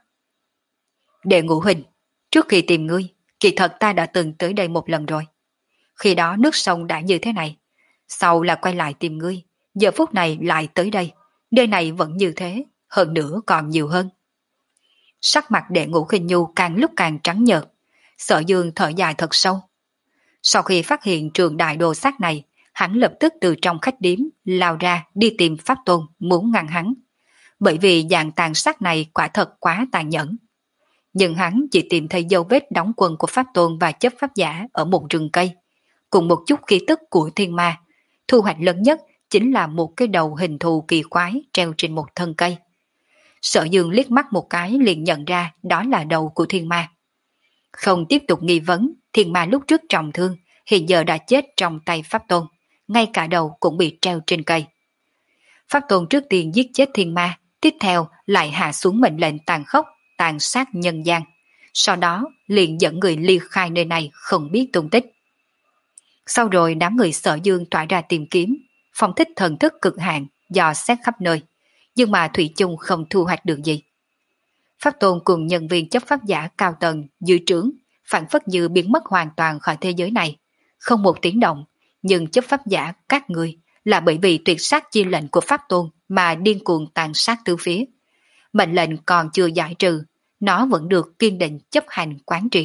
Đệ Ngũ Hình, trước khi tìm ngươi, kỳ thật ta đã từng tới đây một lần rồi. Khi đó nước sông đã như thế này, sau là quay lại tìm ngươi, giờ phút này lại tới đây, nơi này vẫn như thế, hơn nữa còn nhiều hơn. Sắc mặt Đệ Ngũ Khinh Nhu càng lúc càng trắng nhợt, Sở Dương thở dài thật sâu. Sau khi phát hiện trường đại đồ sát này, hắn lập tức từ trong khách điếm lao ra đi tìm Pháp Tôn muốn ngăn hắn, bởi vì dạng tàn sát này quả thật quá tàn nhẫn. Nhưng hắn chỉ tìm thấy dấu vết đóng quân của Pháp Tôn và chấp pháp giả ở một rừng cây, cùng một chút khí tức của thiên ma. Thu hoạch lớn nhất chính là một cái đầu hình thù kỳ quái treo trên một thân cây. Sở Dương liếc mắt một cái liền nhận ra đó là đầu của thiên ma. Không tiếp tục nghi vấn, thiên ma lúc trước trọng thương, hiện giờ đã chết trong tay Pháp Tôn, ngay cả đầu cũng bị treo trên cây. Pháp Tôn trước tiên giết chết thiên ma, tiếp theo lại hạ xuống mệnh lệnh tàn khốc, tàn sát nhân gian. Sau đó liền dẫn người ly khai nơi này không biết tung tích. Sau rồi đám người Sở Dương tỏa ra tìm kiếm, phong thích thần thức cực hạn, dò xét khắp nơi, nhưng mà thủy chung không thu hoạch được gì. Pháp Tôn cùng nhân viên chấp pháp giả cao tầng dưới trướng phản phất như biến mất hoàn toàn khỏi thế giới này, không một tiếng động, nhưng chấp pháp giả các người là bởi vì tuyệt sát chi lệnh của Pháp Tôn mà điên cuồng tàn sát tứ phía. Mệnh lệnh còn chưa giải trừ, nó vẫn được kiên định chấp hành quán triệt.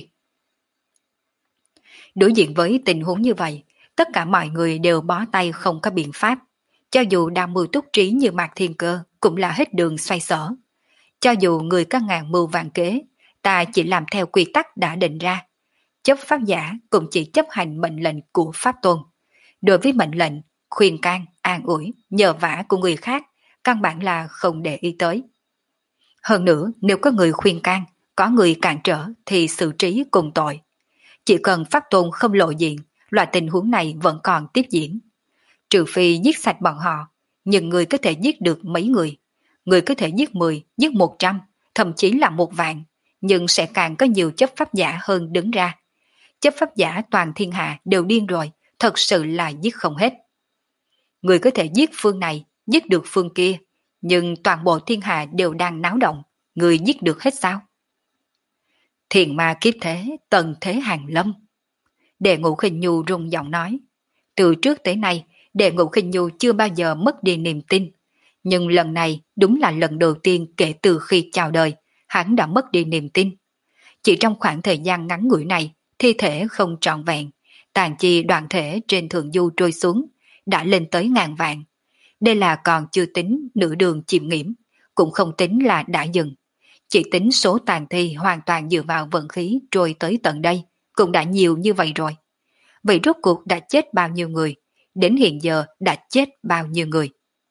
Đối diện với tình huống như vậy, tất cả mọi người đều bó tay không có biện pháp. Cho dù đang mưu túc trí như Mạc Thiên Cơ cũng là hết đường xoay sở. Cho dù người có ngàn mưu vạn kế, ta chỉ làm theo quy tắc đã định ra. Chấp pháp giả cũng chỉ chấp hành mệnh lệnh của Pháp Tôn. Đối với mệnh lệnh, khuyên can, an ủi, nhờ vả của người khác, căn bản là không để ý tới. Hơn nữa, nếu có người khuyên can, có người cản trở thì xử trí cùng tội. Chỉ cần Pháp Tôn không lộ diện, loại tình huống này vẫn còn tiếp diễn. Trừ phi giết sạch bọn họ, nhưng người có thể giết được mấy người. Người có thể giết mười, giết một trăm, thậm chí là một vạn, nhưng sẽ càng có nhiều chấp pháp giả hơn đứng ra. Chấp pháp giả toàn thiên hạ đều điên rồi, thật sự là giết không hết. Người có thể giết phương này, giết được phương kia, nhưng toàn bộ thiên hạ đều đang náo động, người giết được hết sao? Thiền ma kiếp thế, tần thế hàng lâm. Đệ Ngũ Khinh Nhu rung giọng nói. Từ trước tới nay, Đệ Ngũ Khinh Nhu chưa bao giờ mất đi niềm tin. Nhưng lần này đúng là lần đầu tiên kể từ khi chào đời, hắn đã mất đi niềm tin. Chỉ trong khoảng thời gian ngắn ngủi này, thi thể không trọn vẹn, tàn chi đoạn thể trên thượng du trôi xuống, đã lên tới ngàn vạn. Đây là còn chưa tính nửa đường chìm nghiễm, cũng không tính là đã dừng. Chỉ tính số tàn thi hoàn toàn dựa vào vận khí trôi tới tận đây, cũng đã nhiều như vậy rồi. Vậy rốt cuộc đã chết bao nhiêu người? Đến hiện giờ đã chết bao nhiêu người?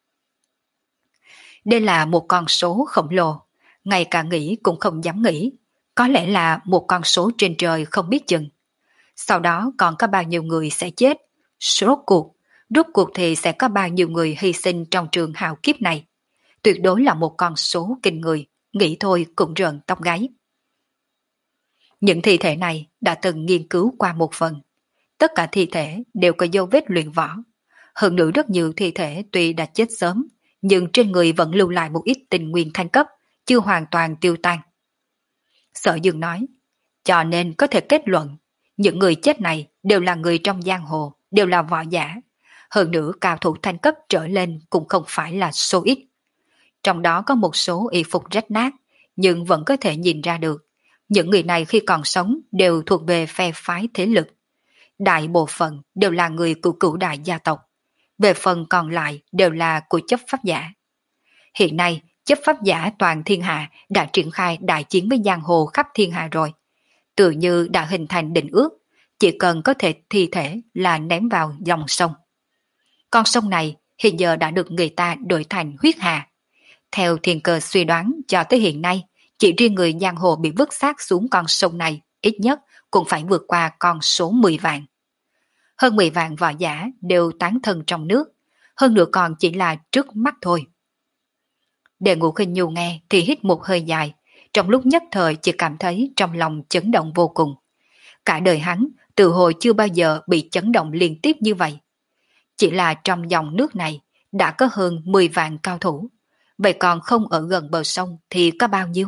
Đây là một con số khổng lồ, ngay cả nghĩ cũng không dám nghĩ. Có lẽ là một con số trên trời không biết chừng. Sau đó còn có bao nhiêu người sẽ chết? Rốt cuộc, Rốt cuộc thì sẽ có bao nhiêu người hy sinh trong trường hào kiếp này? Tuyệt đối là một con số kinh người, nghĩ thôi cũng rợn tóc gáy. Những thi thể này đã từng nghiên cứu qua một phần. Tất cả thi thể đều có dấu vết luyện võ. Hơn nữa rất nhiều thi thể tuy đã chết sớm, nhưng trên người vẫn lưu lại một ít tình nguyên thanh cấp, chưa hoàn toàn tiêu tan. Sở Dương nói, cho nên có thể kết luận, những người chết này đều là người trong giang hồ, đều là võ giả. Hơn nữa cao thủ thanh cấp trở lên cũng không phải là số ít. Trong đó có một số y phục rách nát, nhưng vẫn có thể nhìn ra được. Những người này khi còn sống đều thuộc về phe phái thế lực. Đại bộ phận đều là người của cửu đại gia tộc. Về phần còn lại đều là của chấp pháp giả. Hiện nay, chấp pháp giả toàn thiên hạ đã triển khai đại chiến với giang hồ khắp thiên hạ rồi. Tự như đã hình thành định ước, chỉ cần có thể thi thể là ném vào dòng sông. Con sông này hiện giờ đã được người ta đổi thành huyết hà. Theo thiên cơ suy đoán cho tới hiện nay, chỉ riêng người giang hồ bị vứt xác xuống con sông này ít nhất cũng phải vượt qua con số mười vạn. Hơn mười vạn võ giả đều tán thân trong nước, hơn nữa còn chỉ là trước mắt thôi. Đệ Ngũ Khinh Nhu nghe thì hít một hơi dài, trong lúc nhất thời chỉ cảm thấy trong lòng chấn động vô cùng. Cả đời hắn từ hồi chưa bao giờ bị chấn động liên tiếp như vậy. Chỉ là trong dòng nước này đã có hơn mười vạn cao thủ, vậy còn không ở gần bờ sông thì có bao nhiêu?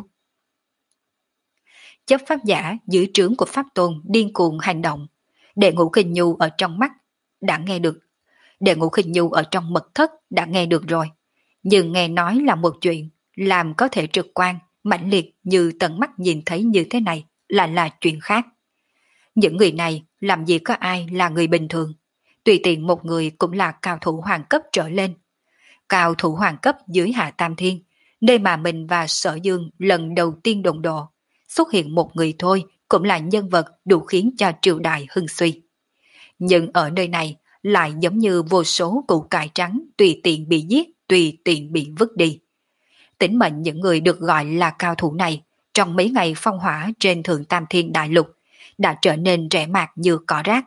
Chấp pháp giả dưới trướng của Pháp Tôn điên cuồng hành động. Đệ Ngũ Khinh Nhu ở trong mắt đã nghe được. Đệ Ngũ Khinh Nhu ở trong mật thất đã nghe được rồi. Nhưng nghe nói là một chuyện, làm có thể trực quan, mãnh liệt như tận mắt nhìn thấy như thế này là là chuyện khác. Những người này làm gì có ai là người bình thường. Tùy tiện một người cũng là cao thủ hoàng cấp trở lên. Cao thủ hoàng cấp dưới Hạ Tam Thiên, nơi mà mình và Sở Dương lần đầu tiên đồng độ. Xuất hiện một người thôi cũng là nhân vật đủ khiến cho triều đại hưng suy. Nhưng ở nơi này lại giống như vô số củ cải trắng tùy tiện bị giết, tùy tiện bị vứt đi. Tính mệnh những người được gọi là cao thủ này trong mấy ngày phong hỏa trên Thượng Tam Thiên Đại Lục đã trở nên rẻ mạt như cỏ rác.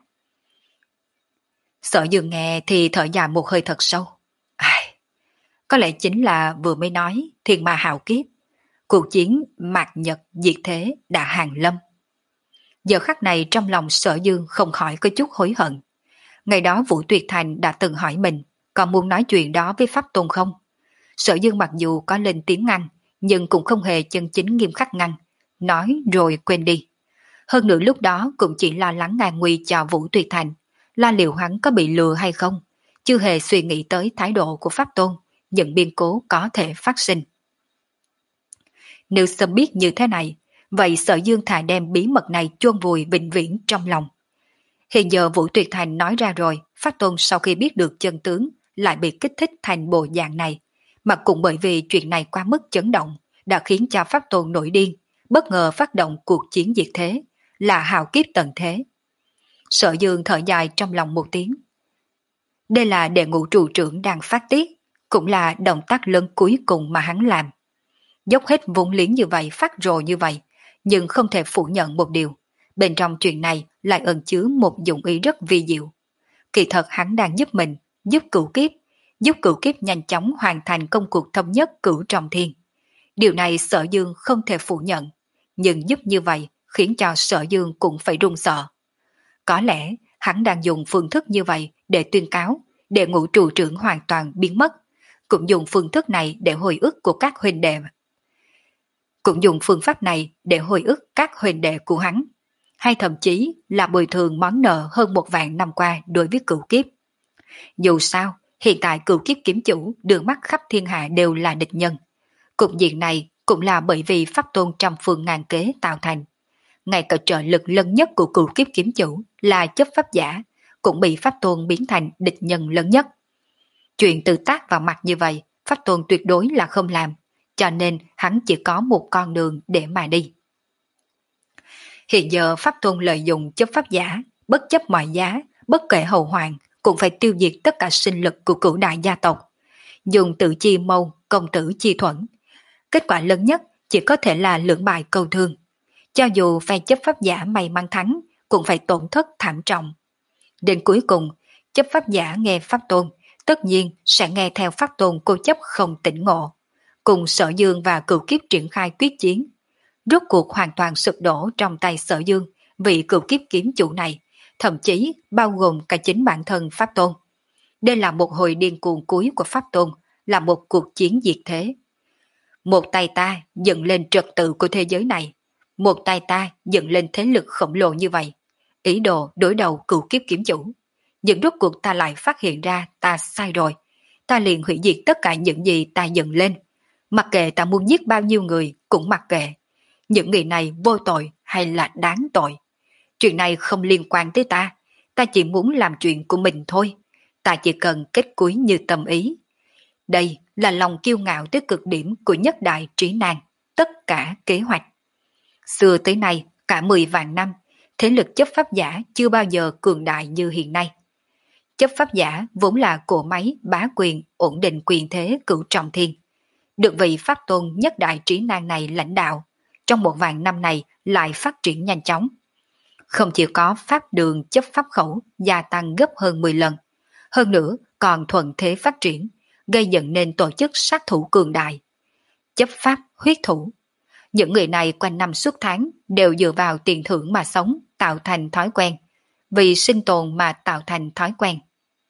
Sở Dương nghe thì thở dài một hơi thật sâu. Ai, có lẽ chính là vừa mới nói thiên ma hào kiếp, cuộc chiến mạt nhật diệt thế đã hàng lâm. Giờ khắc này trong lòng Sở Dương không khỏi có chút hối hận. Ngày đó Vũ Tuyệt Thành đã từng hỏi mình còn muốn nói chuyện đó với Pháp Tôn không. Sở Dương mặc dù có lên tiếng ngăn, nhưng cũng không hề chân chính nghiêm khắc ngăn, nói rồi quên đi. Hơn nữa lúc đó cũng chỉ lo lắng ngàn nguy cho Vũ Tuyệt Thành, lo liệu hắn có bị lừa hay không, chưa hề suy nghĩ tới thái độ của Pháp Tôn, những biến cố có thể phát sinh. Nếu sớm biết như thế này, vậy Sở Dương thà đem bí mật này chôn vùi vĩnh viễn trong lòng. Hiện giờ Vũ Tuyệt Thành nói ra rồi, Pháp Tôn sau khi biết được chân tướng lại bị kích thích thành bộ dạng này, mà cũng bởi vì chuyện này quá mức chấn động đã khiến cho Pháp Tôn nổi điên, bất ngờ phát động cuộc chiến diệt thế, là hào kiếp tận thế. Sở Dương thở dài trong lòng một tiếng. Đây là Đệ Ngũ trụ trưởng đang phát tiết, cũng là động tác lớn cuối cùng mà hắn làm. Dốc hết vốn liếng như vậy, phát rồ như vậy, nhưng không thể phủ nhận một điều, bên trong chuyện này lại ẩn chứa một dụng ý rất vi diệu. Kỳ thật hắn đang giúp mình, giúp cửu kiếp, giúp cửu kiếp nhanh chóng hoàn thành công cuộc thống nhất cửu trọng thiên. Điều này Sở Dương không thể phủ nhận, nhưng giúp như vậy khiến cho Sở Dương cũng phải run sợ. Có lẽ hắn đang dùng phương thức như vậy để tuyên cáo Đệ Ngũ trụ trưởng hoàn toàn biến mất, cũng dùng phương thức này để hồi ức của các huynh đệ. Cũng dùng phương pháp này để hồi ức các huynh đệ của hắn, hay thậm chí là bồi thường món nợ hơn một vạn năm qua đối với cửu kiếp. Dù sao, hiện tại cửu kiếp kiếm chủ đường mắt khắp thiên hạ đều là địch nhân. Cục diện này cũng là bởi vì Pháp Tôn trăm phương ngàn kế tạo thành. Ngay cả trợ lực lớn nhất của cửu kiếp kiếm chủ là chấp pháp giả, cũng bị Pháp Tôn biến thành địch nhân lớn nhất. Chuyện tự tác vào mặt như vậy, Pháp Tôn tuyệt đối là không làm, cho nên hắn chỉ có một con đường để mà đi. Hiện giờ Pháp Tôn lợi dụng chấp pháp giả, bất chấp mọi giá, bất kể hậu hoàng, cũng phải tiêu diệt tất cả sinh lực của cửu đại gia tộc. Dùng tự chi mâu, công tử chi thuẫn. Kết quả lớn nhất chỉ có thể là lưỡng bại câu thương. Cho dù phe chấp pháp giả may mắn thắng, cũng phải tổn thất thảm trọng. Đến cuối cùng, chấp pháp giả nghe pháp tôn, tất nhiên sẽ nghe theo pháp tôn cố chấp không tỉnh ngộ. Cùng Sở Dương và Cửu Kiếp triển khai quyết chiến. Rốt cuộc hoàn toàn sụp đổ trong tay Sở Dương, vị Cửu Kiếp kiếm chủ này, thậm chí bao gồm cả chính bản thân pháp tôn. Đây là một hồi điên cuồng cuối của pháp tôn, là một cuộc chiến diệt thế. Một tay ta dựng lên trật tự của thế giới này, một tay ta dựng lên thế lực khổng lồ như vậy, ý đồ đối đầu Cửu Kiếp kiếm chủ. Nhưng rốt cuộc ta lại phát hiện ra ta sai rồi, ta liền hủy diệt tất cả những gì ta dựng lên. Mặc kệ ta muốn giết bao nhiêu người cũng mặc kệ. Những người này vô tội hay là đáng tội. Chuyện này không liên quan tới ta, ta chỉ muốn làm chuyện của mình thôi. Ta chỉ cần kết cuối như tâm ý. Đây là lòng kiêu ngạo tới cực điểm của nhất đại trí nan, tất cả kế hoạch. Xưa tới nay, cả mười vạn năm, thế lực chấp pháp giả chưa bao giờ cường đại như hiện nay. Chấp pháp giả vốn là cỗ máy bá quyền, ổn định quyền thế cửu trọng thiên. Được vị pháp tôn nhất đại trí nan này lãnh đạo, trong một vạn năm này lại phát triển nhanh chóng. Không chỉ có pháp đường chấp pháp khẩu gia tăng gấp hơn mười lần, hơn nữa còn thuận thế phát triển, gây dựng nên tổ chức sát thủ cường đại. Chấp pháp huyết thủ. Những người này quanh năm suốt tháng đều dựa vào tiền thưởng mà sống, tạo thành thói quen. Vì sinh tồn mà tạo thành thói quen.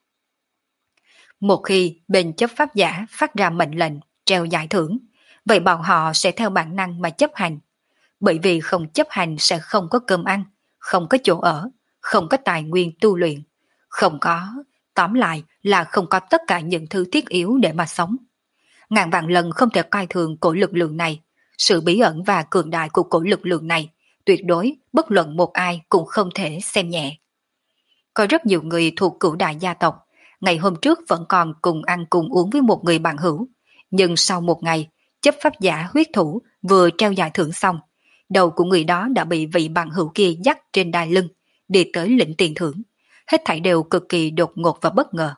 Một khi bên chấp pháp giả phát ra mệnh lệnh, treo giải thưởng, vậy bọn họ sẽ theo bản năng mà chấp hành. Bởi vì không chấp hành sẽ không có cơm ăn, không có chỗ ở, không có tài nguyên tu luyện, không có, tóm lại là không có tất cả những thứ thiết yếu để mà sống. Ngàn vạn lần không thể coi thường cổ lực lượng này, sự bí ẩn và cường đại của cổ lực lượng này, tuyệt đối bất luận một ai cũng không thể xem nhẹ. Có rất nhiều người thuộc cửu đại gia tộc, ngày hôm trước vẫn còn cùng ăn cùng uống với một người bạn hữu, nhưng sau một ngày, chấp pháp giả huyết thủ vừa treo giải thưởng xong, đầu của người đó đã bị vị bạn hữu kia dắt trên đai lưng, đi tới lĩnh tiền thưởng. Hết thảy đều cực kỳ đột ngột và bất ngờ.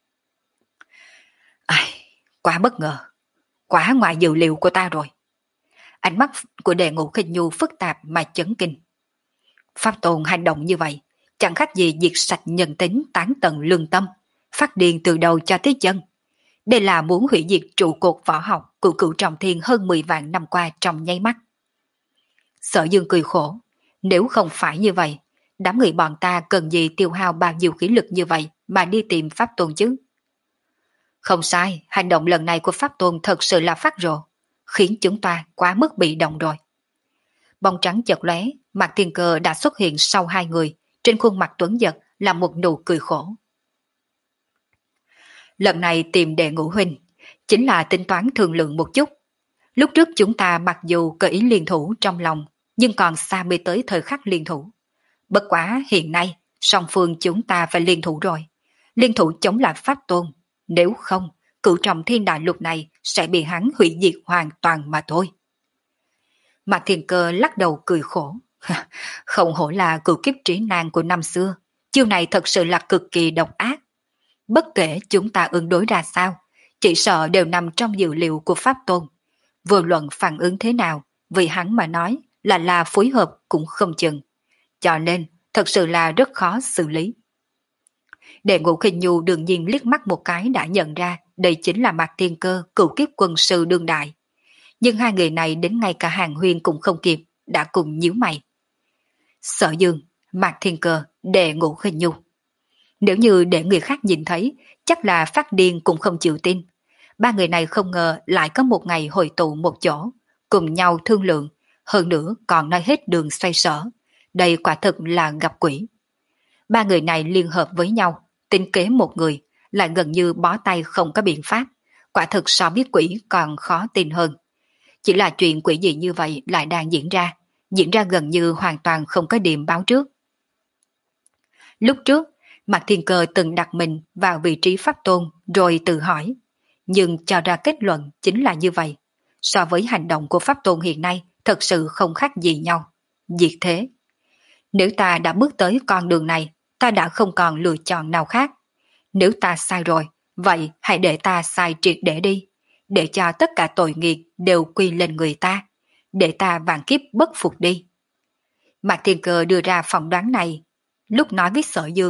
Ai, quá bất ngờ, quá ngoài dự liệu của ta rồi. Ánh mắt của Đệ Ngũ Khinh Nhu phức tạp mà chấn kinh. Pháp tôn hành động như vậy, chẳng khác gì diệt sạch nhân tính, tán tận lương tâm, phát điên từ đầu cho tới chân. Đây là muốn hủy diệt trụ cột võ học của cửu trọng thiên hơn mười vạn năm qua trong nháy mắt. Sở Dương cười khổ, nếu không phải như vậy, đám người bọn ta cần gì tiêu hao bao nhiêu khí lực như vậy mà đi tìm Pháp tôn chứ? Không sai, hành động lần này của Pháp tôn thật sự là phát rồ, khiến chúng ta quá mức bị động rồi. Bông trắng chợt lóe, Mạc Thiên Cơ đã xuất hiện sau hai người, trên khuôn mặt tuấn giật là một nụ cười khổ. Lần này tìm Đệ Ngũ huynh, chính là tính toán thương lượng một chút. Lúc trước chúng ta mặc dù có ý liên thủ trong lòng, nhưng còn xa mới tới thời khắc liên thủ. Bất quá hiện nay, song phương chúng ta phải liên thủ rồi. Liên thủ chống lại Pháp tôn, nếu không, cửu trọng thiên đại lục này sẽ bị hắn hủy diệt hoàn toàn mà thôi. Mạc Thiên Cơ lắc đầu cười khổ. Không hổ là cửu kiếp trí nan của năm xưa, chiêu này thật sự là cực kỳ độc ác. Bất kể chúng ta ứng đối ra sao, chỉ sợ đều nằm trong dự liệu của Pháp tôn. Vô luận phản ứng thế nào, vì hắn mà nói là là phối hợp cũng không chừng. Cho nên, thật sự là rất khó xử lý. Đệ Ngũ Khinh Nhu đương nhiên liếc mắt một cái đã nhận ra đây chính là Mạc Thiên Cơ, cửu kiếp quân sư đương đại. Nhưng hai người này đến ngay cả Hàng Huyên cũng không kịp, đã cùng nhíu mày. Sở Dương, Mạc Thiên Cơ, Đệ Ngũ Khinh Nhu. Nếu như để người khác nhìn thấy, chắc là phát điên cũng không chịu tin. Ba người này không ngờ lại có một ngày hội tụ một chỗ, cùng nhau thương lượng, hơn nữa còn nói hết đường xoay sở. Đây quả thực là gặp quỷ. Ba người này liên hợp với nhau, tính kế một người, lại gần như bó tay không có biện pháp. Quả thực so biết quỷ còn khó tin hơn. Chỉ là chuyện quỷ gì như vậy lại đang diễn ra, diễn ra gần như hoàn toàn không có điểm báo trước. Lúc trước, Mạc Thiên Cơ từng đặt mình vào vị trí Pháp tôn rồi tự hỏi, nhưng cho ra kết luận chính là như vậy. So với hành động của Pháp tôn hiện nay thật sự không khác gì nhau. Diệt thế. Nếu ta đã bước tới con đường này, ta đã không còn lựa chọn nào khác. Nếu ta sai rồi, vậy hãy để ta sai triệt để đi, để cho tất cả tội nghiệp đều quy lên người ta, để ta vạn kiếp bất phục đi. Mạc Thiên Cơ đưa ra phỏng đoán này, lúc nói với Sở Dương,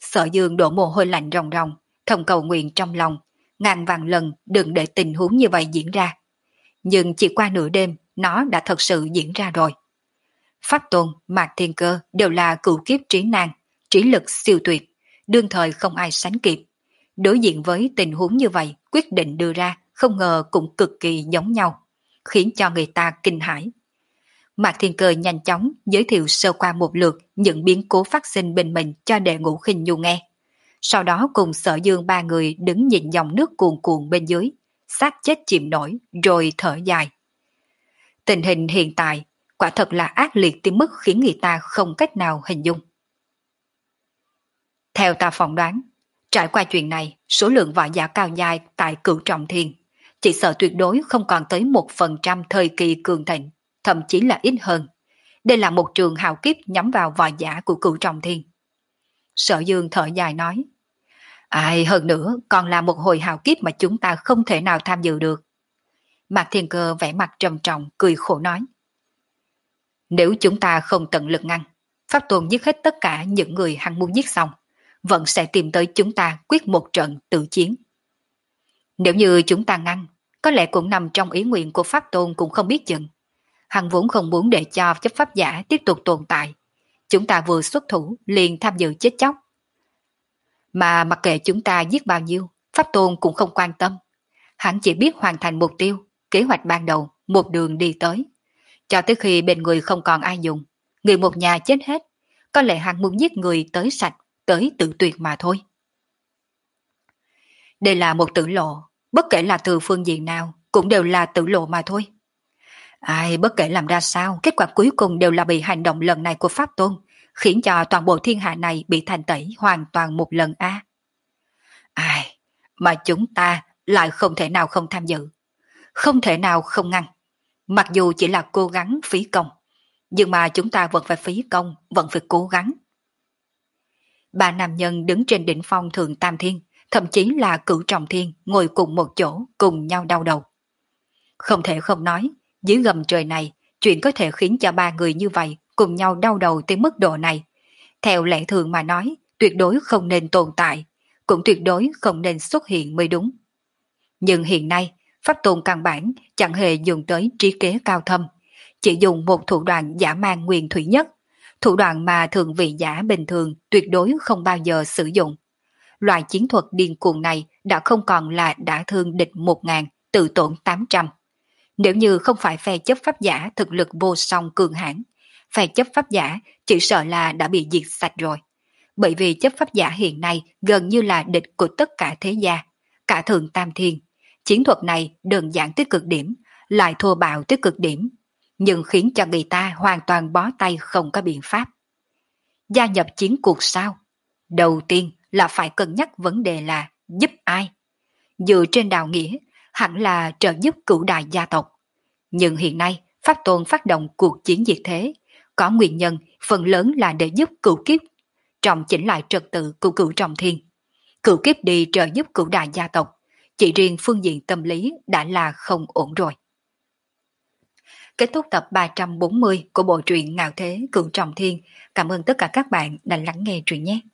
Sở Dương đổ mồ hôi lạnh ròng ròng, thầm cầu nguyện trong lòng, ngàn vạn lần đừng để tình huống như vậy diễn ra. Nhưng chỉ qua nửa đêm, nó đã thật sự diễn ra rồi. Pháp Tôn, Mạc Thiên Cơ đều là cửu kiếp trí năng, trí lực siêu tuyệt, đương thời không ai sánh kịp. Đối diện với tình huống như vậy, quyết định đưa ra không ngờ cũng cực kỳ giống nhau, khiến cho người ta kinh hãi. Mạc Thiên Cơ nhanh chóng giới thiệu sơ qua một lượt những biến cố phát sinh bên mình cho đệ ngũ Khinh Nhu nghe. Sau đó cùng Sở Dương ba người đứng nhìn dòng nước cuồn cuộn bên dưới, xác chết chìm nổi rồi thở dài. Tình hình hiện tại quả thật là ác liệt tới mức khiến người ta không cách nào hình dung. Theo ta phỏng đoán, trải qua chuyện này, số lượng võ giả cao dài tại Cửu Trọng Thiên chỉ sợ tuyệt đối không còn tới một phần trăm thời kỳ cường thịnh, thậm chí là ít hơn. Đây là một trường hào kiếp nhắm vào võ giả của Cửu Trọng Thiên. Sở Dương thở dài nói, ai hơn nữa còn là một hồi hào kiếp mà chúng ta không thể nào tham dự được. Mạc Thiên Cơ vẻ mặt trầm trọng cười khổ nói, nếu chúng ta không tận lực ngăn, Pháp Tôn giết hết tất cả những người hắn muốn giết xong, vẫn sẽ tìm tới chúng ta quyết một trận tự chiến. Nếu như chúng ta ngăn, có lẽ cũng nằm trong ý nguyện của Pháp Tôn cũng không biết chừng. Hắn vốn không muốn để cho chấp pháp giả tiếp tục tồn tại. Chúng ta vừa xuất thủ liền tham dự chết chóc. Mà mặc kệ chúng ta giết bao nhiêu, Pháp Tôn cũng không quan tâm. Hắn chỉ biết hoàn thành mục tiêu, kế hoạch ban đầu, một đường đi tới. Cho tới khi bên người không còn ai dùng, người một nhà chết hết, có lẽ hắn muốn giết người tới sạch, tới tự tuyệt mà thôi. Đây là một tử lộ, bất kể là từ phương diện nào, cũng đều là tử lộ mà thôi. Ai bất kể làm ra sao, kết quả cuối cùng đều là bị hành động lần này của Pháp Tôn, khiến cho toàn bộ thiên hạ này bị thành tẩy hoàn toàn một lần a. À. Ai, mà chúng ta lại không thể nào không tham dự, không thể nào không ngăn. Mặc dù chỉ là cố gắng phí công, nhưng mà chúng ta vẫn phải phí công, vẫn phải cố gắng. Ba nam nhân đứng trên đỉnh phong Thượng Tam Thiên, thậm chí là Cửu Trọng Thiên, ngồi cùng một chỗ, cùng nhau đau đầu. Không thể không nói, dưới gầm trời này, chuyện có thể khiến cho ba người như vậy cùng nhau đau đầu tới mức độ này. Theo lẽ thường mà nói, tuyệt đối không nên tồn tại, cũng tuyệt đối không nên xuất hiện mới đúng. Nhưng hiện nay, Pháp Tôn căn bản chẳng hề dùng tới trí kế cao thâm, chỉ dùng một thủ đoạn giả mang nguyên thủy nhất, thủ đoạn mà thường vị giả bình thường tuyệt đối không bao giờ sử dụng. Loại chiến thuật điên cuồng này đã không còn là đã thương địch một ngàn, tự tổn tám trăm. Nếu như không phải phe chấp pháp giả thực lực vô song cường hãn, phe chấp pháp giả chỉ sợ là đã bị diệt sạch rồi. Bởi vì chấp pháp giả hiện nay gần như là địch của tất cả thế gia, cả Thượng Tam Thiên. Chiến thuật này đơn giản tới cực điểm, lại thô bạo tới cực điểm, nhưng khiến cho người ta hoàn toàn bó tay không có biện pháp. Gia nhập chiến cuộc sao? Đầu tiên là phải cân nhắc vấn đề là giúp ai? Dựa trên đạo nghĩa, hẳn là trợ giúp cửu đại gia tộc. Nhưng hiện nay, Pháp Tôn phát động cuộc chiến diệt thế, có nguyên nhân phần lớn là để giúp cửu kiếp, trọng chỉnh lại trật tự của cửu trọng thiên. Cửu kiếp đi trợ giúp cửu đại gia tộc, chỉ riêng phương diện tâm lý đã là không ổn rồi. Kết thúc tập ba trăm bốn mươi của bộ truyện Ngạo Thế Cửu Trọng Thiên. Cảm ơn tất cả các bạn đã lắng nghe truyện nhé.